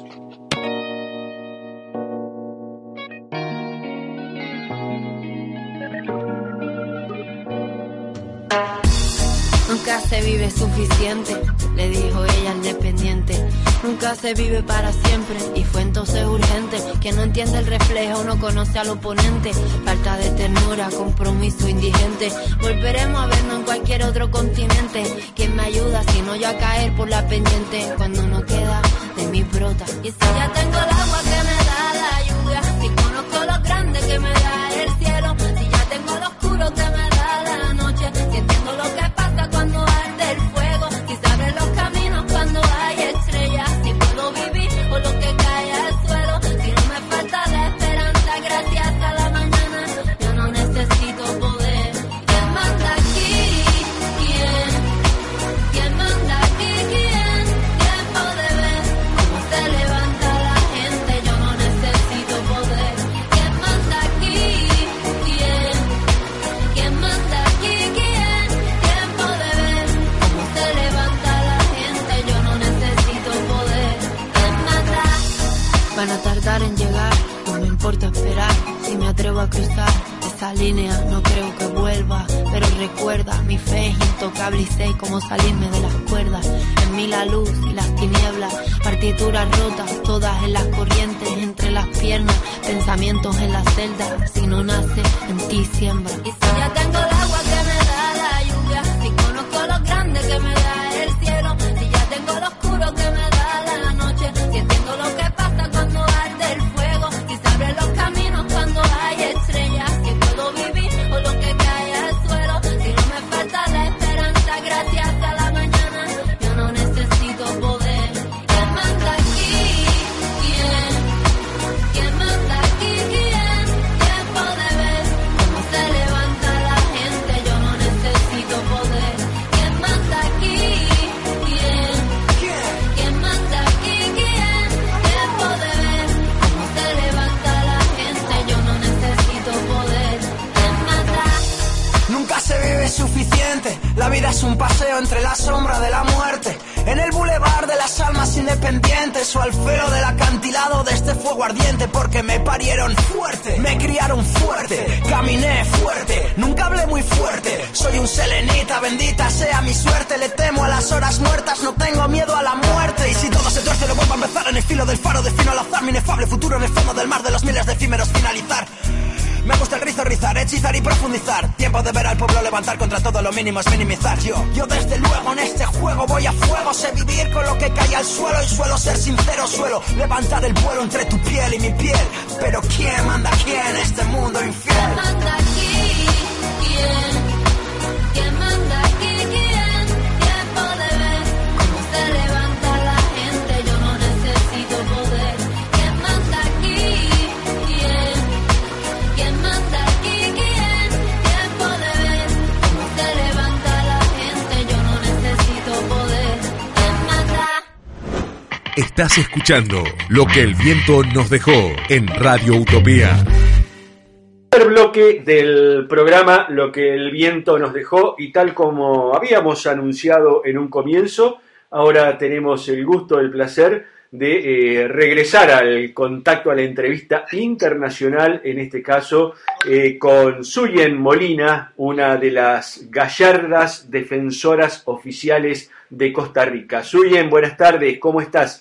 Nunca se vive suficiente, le dijo ella al dependiente. Nunca se vive para siempre, y fue entonces urgente. Quien no entiende el reflejo no conoce al oponente. Falta de ternura, compromiso indigente. Volveremos a vernos en cualquier otro continente. ¿Quién me ayuda si no yo a caer por la pendiente? Cuando no queda de mi brota. Y si ya tengo el agua que me da la lluvia, si conozco lo grande que me da el cielo, si ya tengo lo oscuro que me da la noche, si entiendo lo que pasa cuando arde el fuego, si se abren los caminos cuando hay estrellas, si puedo vivir o lo que cae al suelo, si no me falta la esperanza gracias a la mañana, yo no necesito poder. ¿Quién manda aquí? ¿Quién? ¿Quién manda aquí? ¿Quién? Tiempo de ver cómo se levanta la gente, yo no necesito poder. ¿Quién manda aquí? ¿Quién? ¿Quién manda aquí? ¿Quién? Tiempo de ver cómo se levanta la gente, yo no necesito poder. ¿Quién manda? Van a tardar en llegar, no me importa esperar, si me atrevo a cruzar esa línea no creo que vuelva, pero recuerda, mi fe es intocable y sé cómo salirme de las cuerdas. En mí la luz y las tinieblas, partituras rotas, todas en las corrientes, entre las piernas, pensamientos en la celda, si no nace, en ti siembra. Y si ya tengo el agua que me da la lluvia, si conozco lo grande que me da el cielo, si ya tengo lo oscuro que me da la noche, si entiendo lo que pasa cuando arde el fuego, si se abren los caminos cuando hay estrellas, si puedo vivir o lo que cae al suelo, si no me falta la esperanza gracias a la mañana, yo no necesito poder. ¿Quién manda aquí? ¿Quién? ¿Quién manda aquí? ¿Quién? Tiempo de ver cómo se levanta la gente. valiente. La vida es un paseo entre la sombra de la muerte. En el bulevar de las almas independientes, o al filo del acantilado de este fuego ardiente. Porque me parieron fuerte, me criaron fuerte, caminé fuerte, nunca hablé muy fuerte. Soy un selenita, bendita sea mi suerte. Le temo a las horas muertas, no tengo miedo a la muerte. Y si todo se tuerce, lo vuelvo a empezar en el filo del faro. Defino al azar mi inefable futuro en el fondo del mar de los miles de efímeros finalizar. Me gusta el rizo, rizar, hechizar y profundizar. Tiempo de ver al pueblo levantar contra todo lo mínimo es minimizar. Yo, yo desde luego en este juego voy a fuego. Sé vivir con lo que cae al suelo y suelo ser sincero. Suelo levantar el vuelo entre tu piel y mi piel. Pero ¿quién manda quién en este mundo infiel? ¿Quién manda aquí? ¿Quién? ¿Quién manda aquí? ¿Quién? Tiempo de ver cómo se levanta la gente. Yo no necesito poder. ¿Quién manda aquí? ¿Quién? ¿Quién manda aquí? ¿Quién? Tiempo de ver cómo se levanta la gente. Yo no necesito poder. ¿Quién manda? Estás escuchando Lo que el viento nos dejó en Radio Utopía. Primer bloque del programa Lo que el viento nos dejó, y tal como habíamos anunciado en un comienzo, ahora tenemos el gusto, el placer de eh, regresar al contacto, a la entrevista internacional, en este caso eh, con Suyen Molina, una de las gallardas defensoras oficiales de Costa Rica. Suyen, buenas tardes, ¿cómo estás?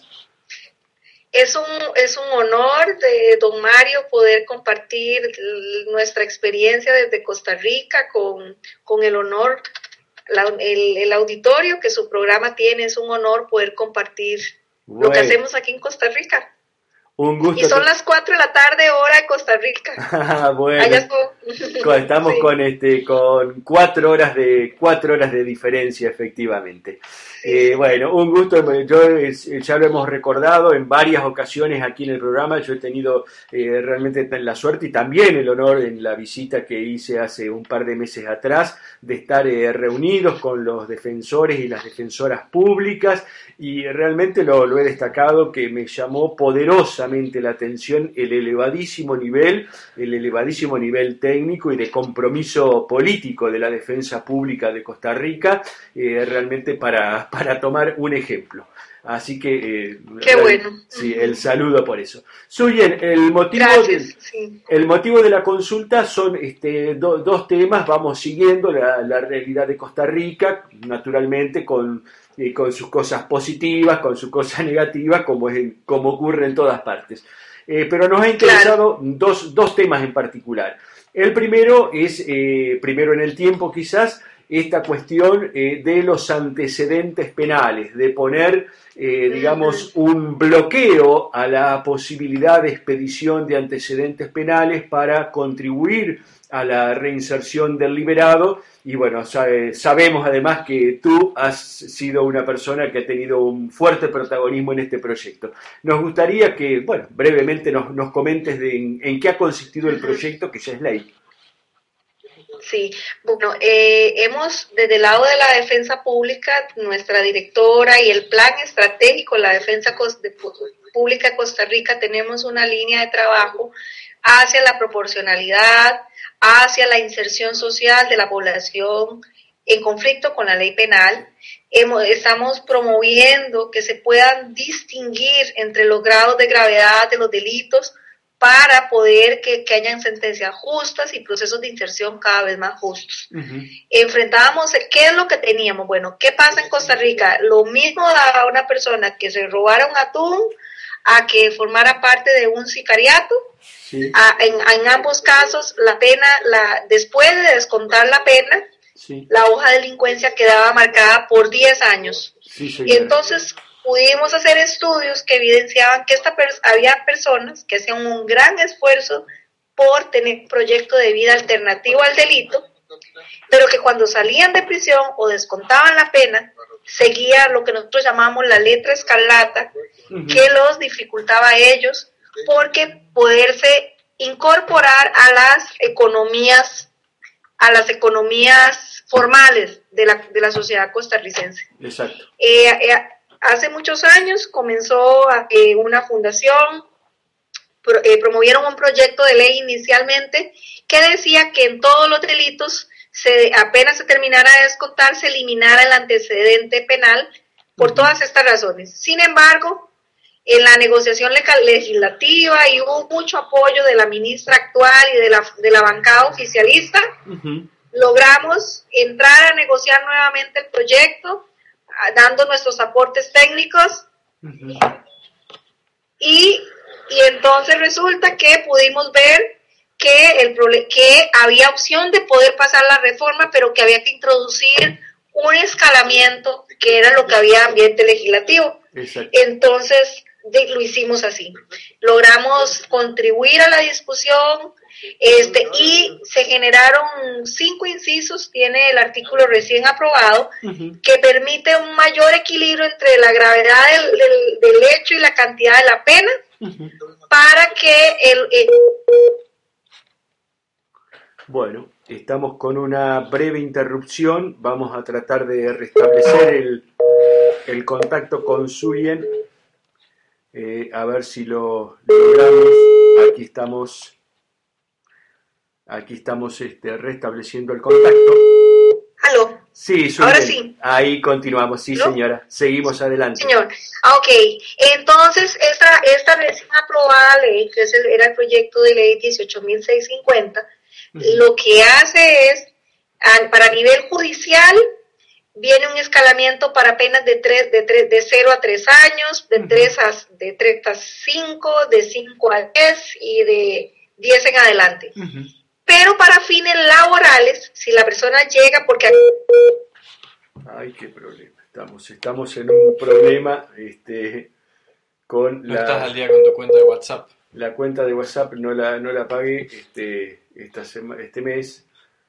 Es un, es un honor de don Mario poder compartir nuestra experiencia desde Costa Rica con, con el honor, la, el, el auditorio que su programa tiene. Es un honor poder compartir bueno. lo que hacemos aquí en Costa Rica. Un gusto. Y son que... las cuatro de la tarde hora de Costa Rica. Bueno, Allá estamos sí. con este con cuatro horas de cuatro horas de diferencia, efectivamente. Sí. Eh, bueno, un gusto. Yo ya lo hemos recordado en varias ocasiones aquí en el programa. Yo he tenido eh, realmente la suerte y también el honor en la visita que hice hace un par de meses atrás de estar eh, reunidos con los defensores y las defensoras públicas, y realmente lo, lo he destacado, que me llamó poderosamente la atención el elevadísimo nivel, el elevadísimo nivel técnico y de compromiso político de la defensa pública de Costa Rica, eh, realmente para, para tomar un ejemplo. Así que... Eh, ¡Qué bueno! Sí, el saludo por eso. Suyen, el motivo, Gracias, de, sí. el motivo de la consulta son este, do, dos temas. Vamos siguiendo la, la realidad de Costa Rica, naturalmente con, eh, con sus cosas positivas, con sus cosas negativas, como, es en, como ocurre en todas partes. Eh, pero nos ha interesado claro. dos, dos temas en particular. El primero es, eh, primero en el tiempo quizás, esta cuestión eh, de los antecedentes penales, de poner, eh, digamos, un bloqueo a la posibilidad de expedición de antecedentes penales para contribuir a la reinserción del liberado. Y bueno, sabe, sabemos además que tú has sido una persona que ha tenido un fuerte protagonismo en este proyecto. Nos gustaría que, bueno, brevemente nos, nos comentes de en, en qué ha consistido el proyecto, que ya es ley. Sí, bueno, eh, hemos, desde el lado de la defensa pública, nuestra directora y el plan estratégico de la defensa pública de Costa Rica, tenemos una línea de trabajo hacia la proporcionalidad, hacia la inserción social de la población en conflicto con la ley penal. Hemos, estamos promoviendo que se puedan distinguir entre los grados de gravedad de los delitos para poder que, que hayan sentencias justas y procesos de inserción cada vez más justos. Uh-huh. Enfrentábamos, ¿qué es lo que teníamos? Bueno, ¿qué pasa en Costa Rica? Lo mismo a una persona que se robara un atún, a que formara parte de un sicariato. Sí. A, en, en ambos casos, la pena, la, después de descontar la pena, sí. la hoja de delincuencia quedaba marcada por diez años. Sí, y entonces pudimos hacer estudios que evidenciaban que esta pers- había personas que hacían un gran esfuerzo por tener un proyecto de vida alternativo al delito, pero que cuando salían de prisión o descontaban la pena, seguía lo que nosotros llamamos la letra escarlata, uh-huh. que los dificultaba a ellos porque poderse incorporar a las economías, a las economías formales de la, de la sociedad costarricense. Exacto. Eh, eh, Hace muchos años comenzó eh, una fundación, pro, eh, promovieron un proyecto de ley inicialmente que decía que en todos los delitos se, apenas se terminara de descontar, se eliminara el antecedente penal por uh-huh. todas estas razones. Sin embargo, en la negociación legislativa y hubo mucho apoyo de la ministra actual y de la, de la bancada oficialista, uh-huh. logramos entrar a negociar nuevamente el proyecto, dando nuestros aportes técnicos, uh-huh. y, y entonces resulta que pudimos ver que, el, que había opción de poder pasar la reforma, pero que había que introducir un escalamiento, que era lo que había ambiente legislativo. Exacto. Entonces, de, lo hicimos así. Logramos contribuir a la discusión, este, y se generaron cinco incisos, tiene el artículo recién aprobado, uh-huh. que permite un mayor equilibrio entre la gravedad del, del, del hecho y la cantidad de la pena, uh-huh. para que el, el... Bueno, estamos con una breve interrupción, vamos a tratar de restablecer el, el contacto con Suyen. Eh, a ver si lo logramos. Aquí estamos, aquí estamos este, restableciendo el contacto. ¿Aló? Sí, Suyen. Ahora sí. Ahí continuamos, sí, ¿no? Señora. Seguimos adelante. Señor, ok. Entonces, esta, esta recién aprobada ley, que es el, era el proyecto de ley dieciocho mil seiscientos cincuenta, uh-huh. lo que hace es, para nivel judicial, viene un escalamiento para penas de tres, de tres, de cero a tres años, de tres a de tres a cinco, de cinco a diez y de diez en adelante. Uh-huh. Pero para fines laborales, si la persona llega porque ay, qué problema. Estamos estamos en un problema este con no la estás al día con tu cuenta de WhatsApp. La cuenta de WhatsApp no la no la pagué este esta sema, este mes.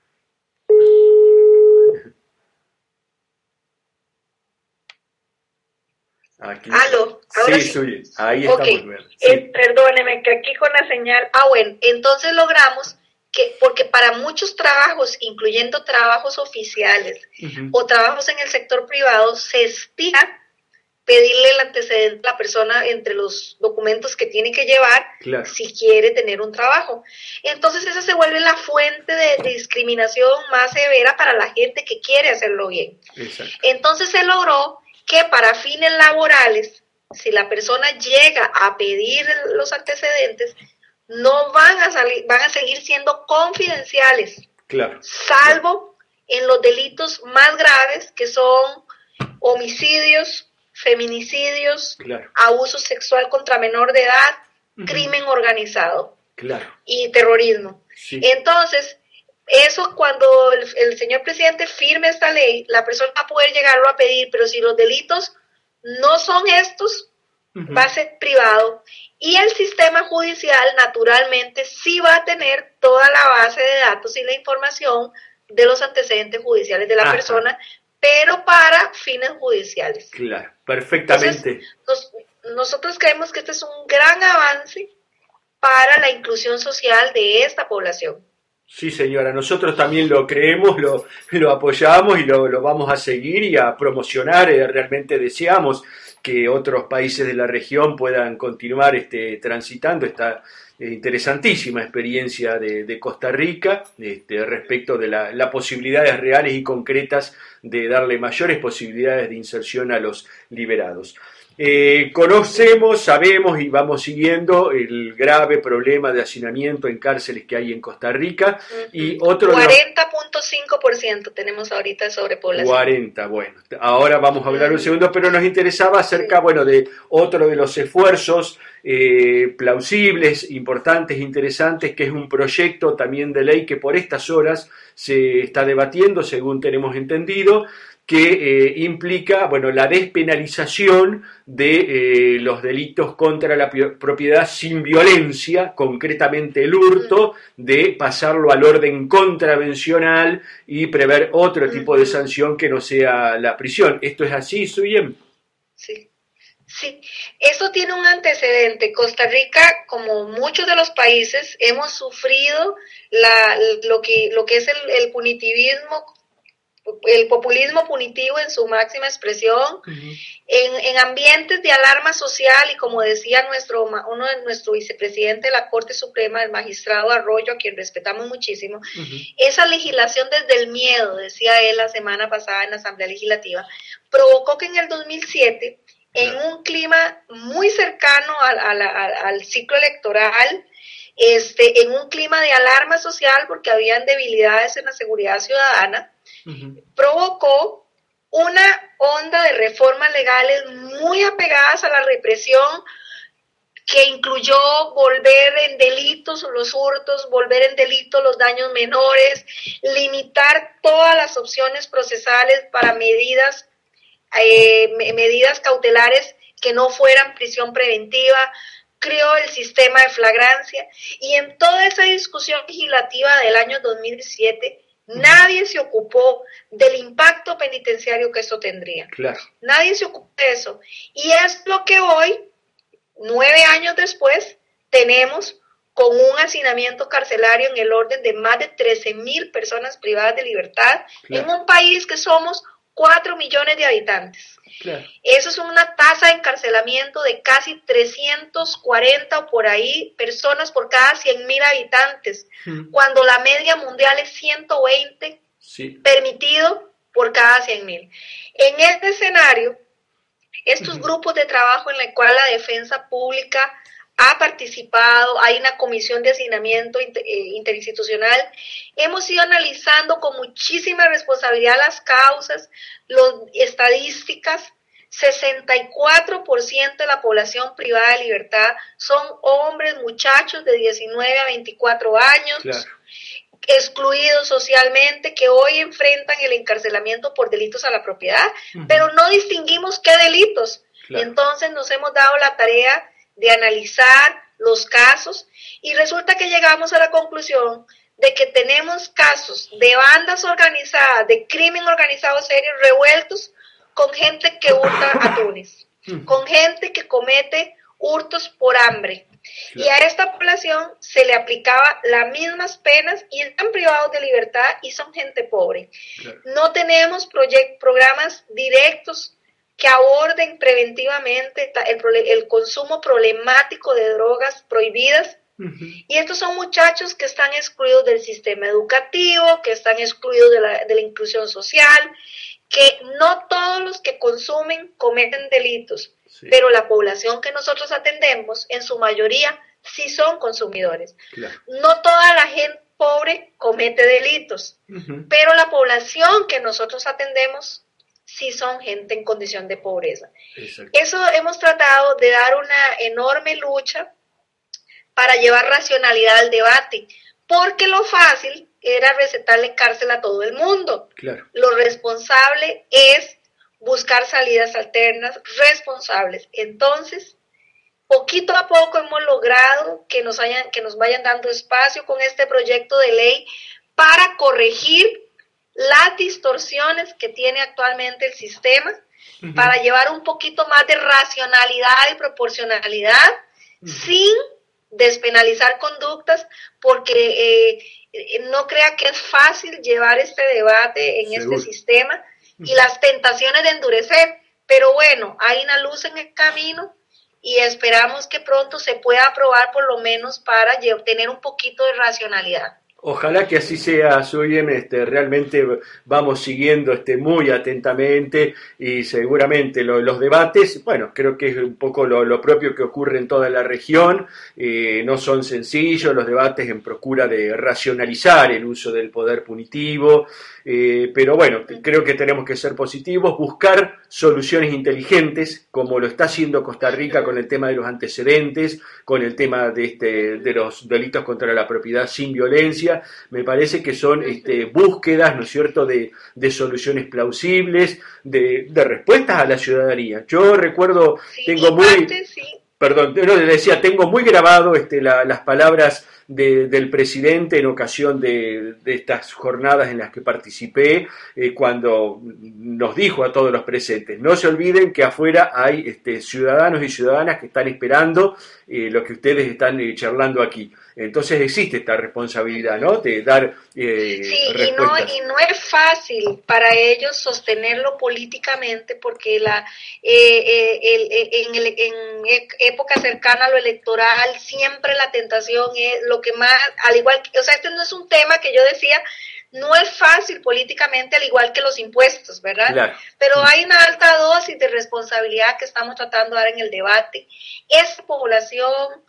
Aquí. ¿Aló? ¿Ahora sí, sí? Soy, ahí estamos. Okay. Sí. Eh, perdóneme, que aquí con la señal... Ah, bueno, entonces logramos que, porque para muchos trabajos, incluyendo trabajos oficiales uh-huh. o trabajos en el sector privado, se estira pedirle el antecedente a la persona entre los documentos que tiene que llevar, claro. si quiere tener un trabajo. Entonces esa se vuelve la fuente de, de discriminación más severa para la gente que quiere hacerlo bien. Exacto. Entonces se logró que para fines laborales, si la persona llega a pedir los antecedentes, no van a salir, van a seguir siendo confidenciales, claro, salvo claro. en los delitos más graves, que son homicidios, feminicidios, claro. abuso sexual contra menor de edad, uh-huh. crimen organizado, claro. y terrorismo. Sí. Entonces, eso cuando el, el señor presidente firme esta ley, la persona va a poder llegarlo a pedir, pero si los delitos no son estos, uh-huh. va a ser privado. Y el sistema judicial, naturalmente, sí va a tener toda la base de datos y la información de los antecedentes judiciales de la Ajá. persona, pero para fines judiciales. Claro, perfectamente. Entonces, nos, nosotros creemos que este es un gran avance para la inclusión social de esta población. Sí, señora, nosotros también lo creemos, lo, lo apoyamos y lo, lo vamos a seguir y a promocionar. Eh, realmente deseamos que otros países de la región puedan continuar este, transitando esta eh, interesantísima experiencia de, de Costa Rica este, respecto de la, las posibilidades reales y concretas de darle mayores posibilidades de inserción a los liberados. Eh, conocemos, sabemos y vamos siguiendo el grave problema de hacinamiento en cárceles que hay en Costa Rica y otro cuarenta punto cinco por ciento tenemos ahorita de sobrepoblación. cuarenta, bueno, ahora vamos a hablar un segundo, pero nos interesaba acerca, bueno, de otro de los esfuerzos eh, plausibles, importantes, interesantes, que es un proyecto también de ley que por estas horas se está debatiendo, según tenemos entendido, que eh, implica, bueno, la despenalización de eh, los delitos contra la propiedad sin violencia, concretamente el hurto, de pasarlo al orden contravencional y prever otro tipo de sanción que no sea la prisión. ¿Esto es así, Suyen? Sí. Sí, eso tiene un antecedente. Costa Rica, como muchos de los países, hemos sufrido la, lo que lo que es el, el punitivismo el populismo punitivo en su máxima expresión, uh-huh. en, en ambientes de alarma social, y como decía nuestro uno de nuestro vicepresidente de la Corte Suprema, el magistrado Arroyo, a quien respetamos muchísimo, uh-huh. esa legislación desde el miedo, decía él la semana pasada en la Asamblea Legislativa, provocó que en el dos mil siete, en un clima muy cercano al, al, al, al ciclo electoral, este, en un clima de alarma social porque habían debilidades en la seguridad ciudadana, uh-huh. provocó una onda de reformas legales muy apegadas a la represión, que incluyó volver en delitos los hurtos, volver en delitos los daños menores, limitar todas las opciones procesales para medidas Eh, medidas cautelares que no fueran prisión preventiva, creó el sistema de flagrancia, y en toda esa discusión legislativa del año dos mil siete, uh-huh. nadie se ocupó del impacto penitenciario que esto tendría. Claro. Nadie se ocupó de eso. Y es lo que hoy, nueve años después, tenemos con un hacinamiento carcelario en el orden de más de trece mil personas privadas de libertad, claro. en un país que somos cuatro millones de habitantes. Claro. Eso es una tasa de encarcelamiento de casi trescientos cuarenta o por ahí personas por cada cien mil habitantes, hmm. cuando la media mundial es ciento veinte sí. permitido por cada cien mil. En este escenario, estos uh-huh. grupos de trabajo en los cuales la defensa pública ha participado, hay una comisión de hacinamiento inter, eh, interinstitucional, hemos ido analizando con muchísima responsabilidad las causas, las estadísticas. Sesenta y cuatro por ciento de la población privada de libertad son hombres, muchachos de diecinueve a veinticuatro años, claro. excluidos socialmente, que hoy enfrentan el encarcelamiento por delitos a la propiedad, uh-huh. pero no distinguimos qué delitos. Claro. Entonces nos hemos dado la tarea de analizar los casos, y resulta que llegamos a la conclusión de que tenemos casos de bandas organizadas, de crimen organizado serio revueltos con gente que hurta atunes, con gente que comete hurtos por hambre. Claro. Y a esta población se le aplicaba las mismas penas y están privados de libertad y son gente pobre. Claro. No tenemos proyect- programas directos que aborden preventivamente el, el consumo problemático de drogas prohibidas. Uh-huh. Y estos son muchachos que están excluidos del sistema educativo, que están excluidos de la, de la inclusión social, que no todos los que consumen cometen delitos, sí. pero la población que nosotros atendemos, en su mayoría, sí son consumidores. Claro. No toda la gente pobre comete delitos, uh-huh. pero la población que nosotros atendemos sí son gente en condición de pobreza. Exacto. Eso hemos tratado de dar una enorme lucha para llevar racionalidad al debate, porque lo fácil era recetarle cárcel a todo el mundo. Claro. Lo responsable es buscar salidas alternas, responsables. Entonces, poquito a poco hemos logrado que nos hayan, que nos vayan dando espacio con este proyecto de ley para corregir las distorsiones que tiene actualmente el sistema, uh-huh. para llevar un poquito más de racionalidad y proporcionalidad, uh-huh. sin despenalizar conductas, porque eh, no crea que es fácil llevar este debate en Seguro. este sistema, uh-huh. y las tentaciones de endurecer, pero bueno, hay una luz en el camino y esperamos que pronto se pueda aprobar por lo menos para tener un poquito de racionalidad. Ojalá que así sea, Suyem, este, realmente vamos siguiendo este, muy atentamente y seguramente lo, los debates, bueno, creo que es un poco lo, lo propio que ocurre en toda la región, eh, no son sencillos los debates en procura de racionalizar el uso del poder punitivo, eh, pero bueno, creo que tenemos que ser positivos, buscar soluciones inteligentes, como lo está haciendo Costa Rica con el tema de los antecedentes, con el tema de, este, de los delitos contra la propiedad sin violencia. Me parece que son este, búsquedas, ¿no es cierto?, de, de soluciones plausibles, de, de respuestas a la ciudadanía. Yo recuerdo, sí, tengo muy... Parte, sí. Perdón, no, le decía, tengo muy grabado este, la, las palabras de, del presidente en ocasión de, de estas jornadas en las que participé, eh, cuando nos dijo a todos los presentes: no se olviden que afuera hay este, ciudadanos y ciudadanas que están esperando eh, lo que ustedes están eh, charlando aquí. Entonces existe esta responsabilidad, ¿no?, de dar eh, sí, respuestas. Y no, y no es fácil para ellos sostenerlo políticamente, porque la eh, eh, el, en, el, en época cercana a lo electoral siempre la tentación es lo que más, al igual que, o sea, este no es un tema que yo decía, no es fácil políticamente, al igual que los impuestos, ¿verdad? Claro. Pero hay una alta dosis de responsabilidad que estamos tratando de dar en el debate. Esta población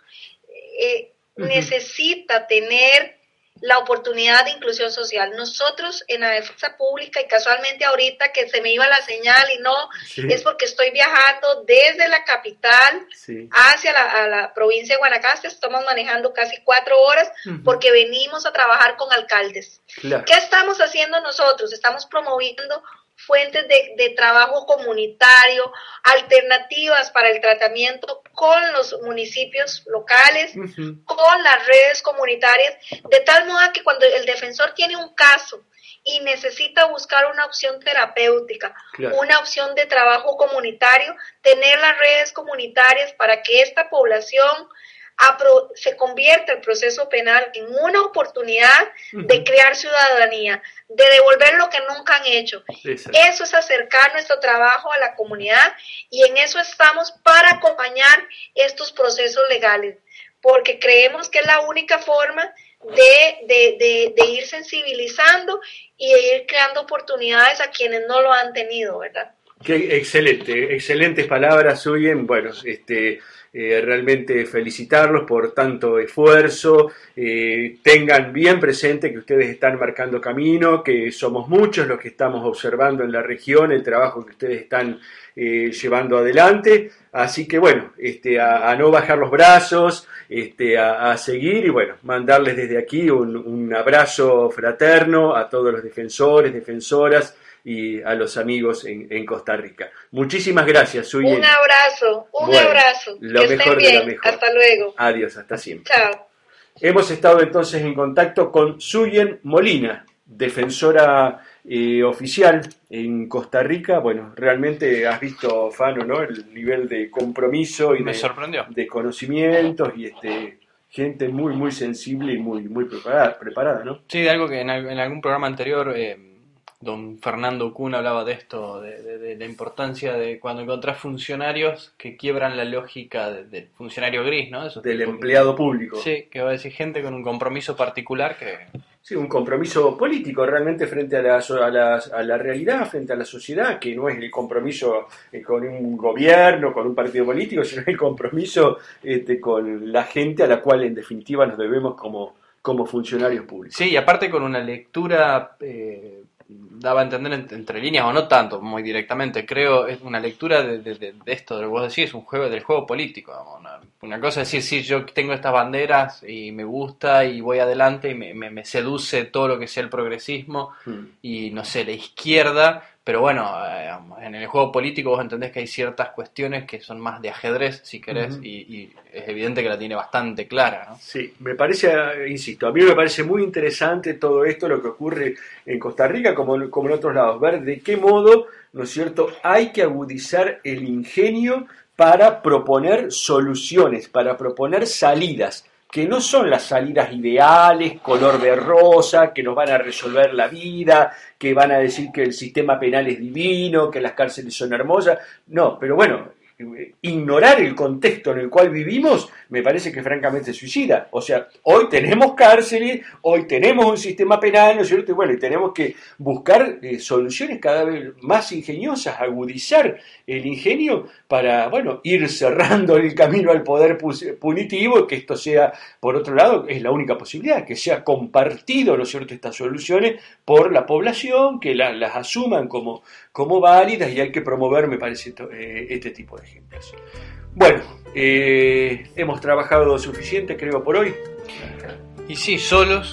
eh, uh-huh. necesita tener la oportunidad de inclusión social. Nosotros en la defensa pública, y casualmente ahorita que se me iba la señal y no, sí. es porque estoy viajando desde la capital sí. hacia la, a la provincia de Guanacaste, estamos manejando casi cuatro horas uh-huh. porque venimos a trabajar con alcaldes. Claro. ¿Qué estamos haciendo nosotros? Estamos promoviendo fuentes de, de trabajo comunitario, alternativas para el tratamiento con los municipios locales, uh-huh. con las redes comunitarias, de tal modo que cuando el defensor tiene un caso y necesita buscar una opción terapéutica, claro. una opción de trabajo comunitario, tener las redes comunitarias para que esta población Pro, se convierte el proceso penal en una oportunidad uh-huh. de crear ciudadanía, de devolver lo que nunca han hecho. Exacto. Eso es acercar nuestro trabajo a la comunidad, y en eso estamos para acompañar estos procesos legales, porque creemos que es la única forma de, de, de, de ir sensibilizando y de ir creando oportunidades a quienes no lo han tenido, ¿verdad? Qué excelente, excelentes palabras, Huyen. Bueno, este... Eh, realmente felicitarlos por tanto esfuerzo, eh, tengan bien presente que ustedes están marcando camino, que somos muchos los que estamos observando en la región el trabajo que ustedes están eh, llevando adelante, así que bueno, este, a, a no bajar los brazos, este, a, a seguir, y bueno, mandarles desde aquí un, un abrazo fraterno a todos los defensores, defensoras y a los amigos en, en Costa Rica. Muchísimas gracias, Huyen. Un abrazo, un bueno, abrazo. Lo que mejor estén bien. De lo mejor. Hasta luego. Adiós, hasta siempre. Chao. Hemos estado entonces en contacto con Huyen Molina, defensora eh, oficial en Costa Rica. Bueno, realmente has visto, Fano, ¿no?, el nivel de compromiso y Me de, sorprendió. de conocimientos, y este gente muy, muy sensible y muy, muy preparada, preparada, ¿no? Sí, de algo que en, en algún programa anterior eh, don Fernando Kuhn hablaba de esto, de, de, de la importancia de cuando encontrás funcionarios que quiebran la lógica de, del funcionario gris, ¿no? Esos del empleado que, público. Sí, que va a decir gente con un compromiso particular que... Sí, un compromiso político realmente frente a la, a, la, a la realidad, frente a la sociedad, que no es el compromiso con un gobierno, con un partido político, sino el compromiso este, con la gente a la cual en definitiva nos debemos como, como funcionarios públicos. Sí, y aparte con una lectura... Eh, daba a entender entre, entre líneas, o no tanto, muy directamente, creo, es una lectura de, de, de esto, de lo que vos decís, un juego, del juego político. Una, una cosa es decir, sí, yo tengo estas banderas y me gusta y voy adelante y me, me, me seduce todo lo que sea el progresismo mm. y, no sé, la izquierda, pero bueno, eh, en el juego político vos entendés que hay ciertas cuestiones que son más de ajedrez, si querés, uh-huh. y, y es evidente que la tiene bastante clara, ¿no? Sí, me parece, insisto, a mí me parece muy interesante todo esto, lo que ocurre en Costa Rica como, como en otros lados, ver de qué modo, ¿no es cierto?, hay que agudizar el ingenio para proponer soluciones, para proponer salidas, que no son las salidas ideales, color de rosa, que nos van a resolver la vida, que van a decir que el sistema penal es divino, que las cárceles son hermosas. No, pero bueno, ignorar el contexto en el cual vivimos me parece que francamente suicida. O sea, hoy tenemos cárceles, hoy tenemos un sistema penal, ¿no es cierto? Y bueno, y tenemos que buscar eh, soluciones cada vez más ingeniosas, agudizar el ingenio para, bueno, ir cerrando el camino al poder punitivo, que esto sea, por otro lado, es la única posibilidad, que sea compartido, ¿no es cierto?, estas soluciones por la población, que la, las asuman como, como válidas, y hay que promover, me parece, eh, este tipo de ejemplos. Bueno, eh, hemos trabajado suficiente, creo, por hoy. Y sí, solos,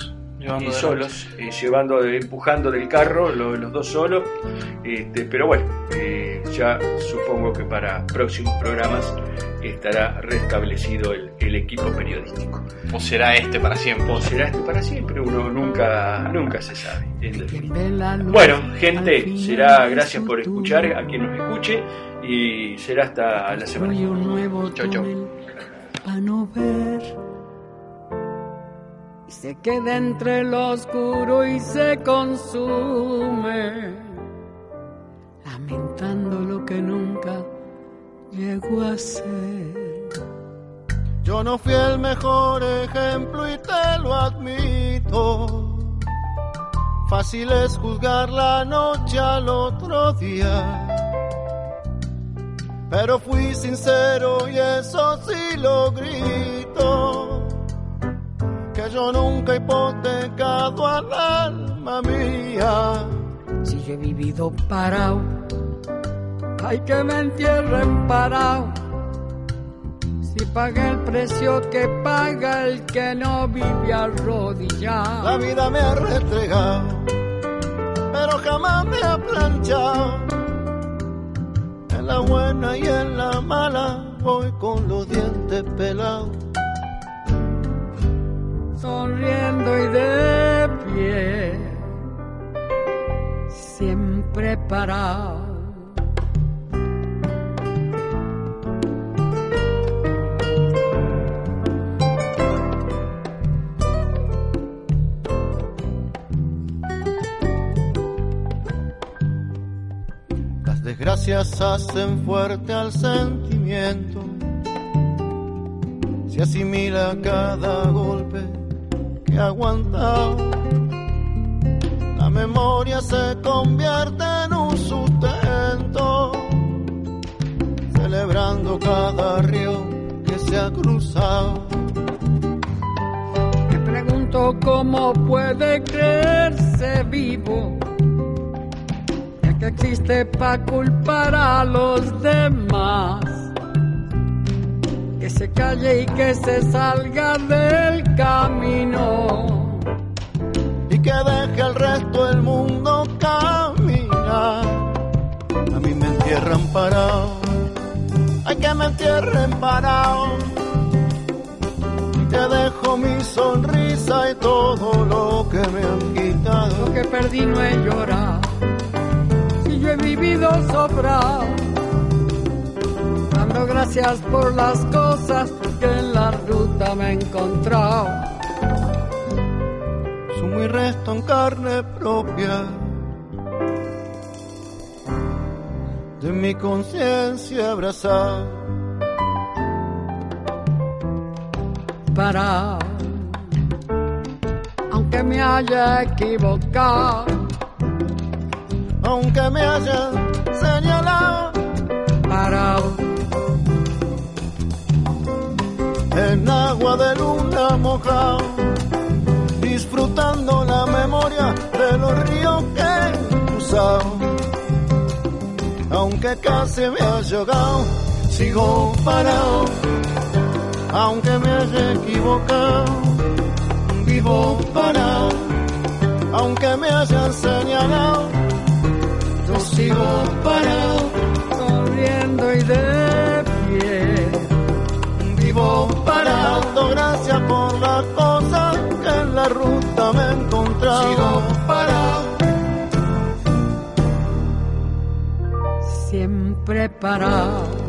Llevando y de solos, eh, llevando, empujando del carro, lo- los dos solos. Este, pero bueno, eh, ya supongo que para próximos programas estará restablecido el, el equipo periodístico. O será este para siempre. O será este para siempre, uno nunca, nunca se sabe. En definitiva. Bueno, gente, será gracias por escuchar a quien nos escuche y será hasta la semana. Soy un nuevo Chau, chau. túnel pa' no ver. Y se queda entre lo oscuro y se consume, lamentando lo que nunca llegó a ser. Yo no fui el mejor ejemplo y te lo admito. Fácil es juzgar la noche al otro día, pero fui sincero y eso sí lo grito, que yo nunca he hipotecado al alma mía. Si yo he vivido parado, hay que me entierren parado. Si pagué el precio que paga el que no vive arrodillado. La vida me ha restregado, pero jamás me ha planchado. En la buena y en la mala voy con los dientes pelados, sonriendo y de pie, siempre parado. Las desgracias hacen fuerte al sentimiento, se asimila cada golpe que ha aguantado. La memoria se convierte en un sustento, celebrando cada río que se ha cruzado. Me pregunto cómo puede creerse vivo, ya que existe pa' culpar a los demás. Que se calle y que se salga del camino, y que deje al resto del mundo caminar. A mí me entierran parado, hay que me entierren parado. Y te dejo mi sonrisa y todo lo que me han quitado. Lo que perdí no he llorado, y yo he vivido sobrado, dando gracias por las cosas que en la ruta me he encontrado. Sumo y resto en carne propia de mi conciencia abrazada. Parado, aunque me haya equivocado, aunque me haya señalado. Parado en agua de luna mojado, disfrutando la memoria de los ríos que he cruzado. Aunque casi me haya ahogado, sigo parado. Aunque me haya equivocado, vivo parado. Aunque me hayan señalado, yo sigo parado, sonriendo y de pie, vivo parado. Gracias por las cosas que en la ruta me he encontrado. Sigo parado, siempre parado.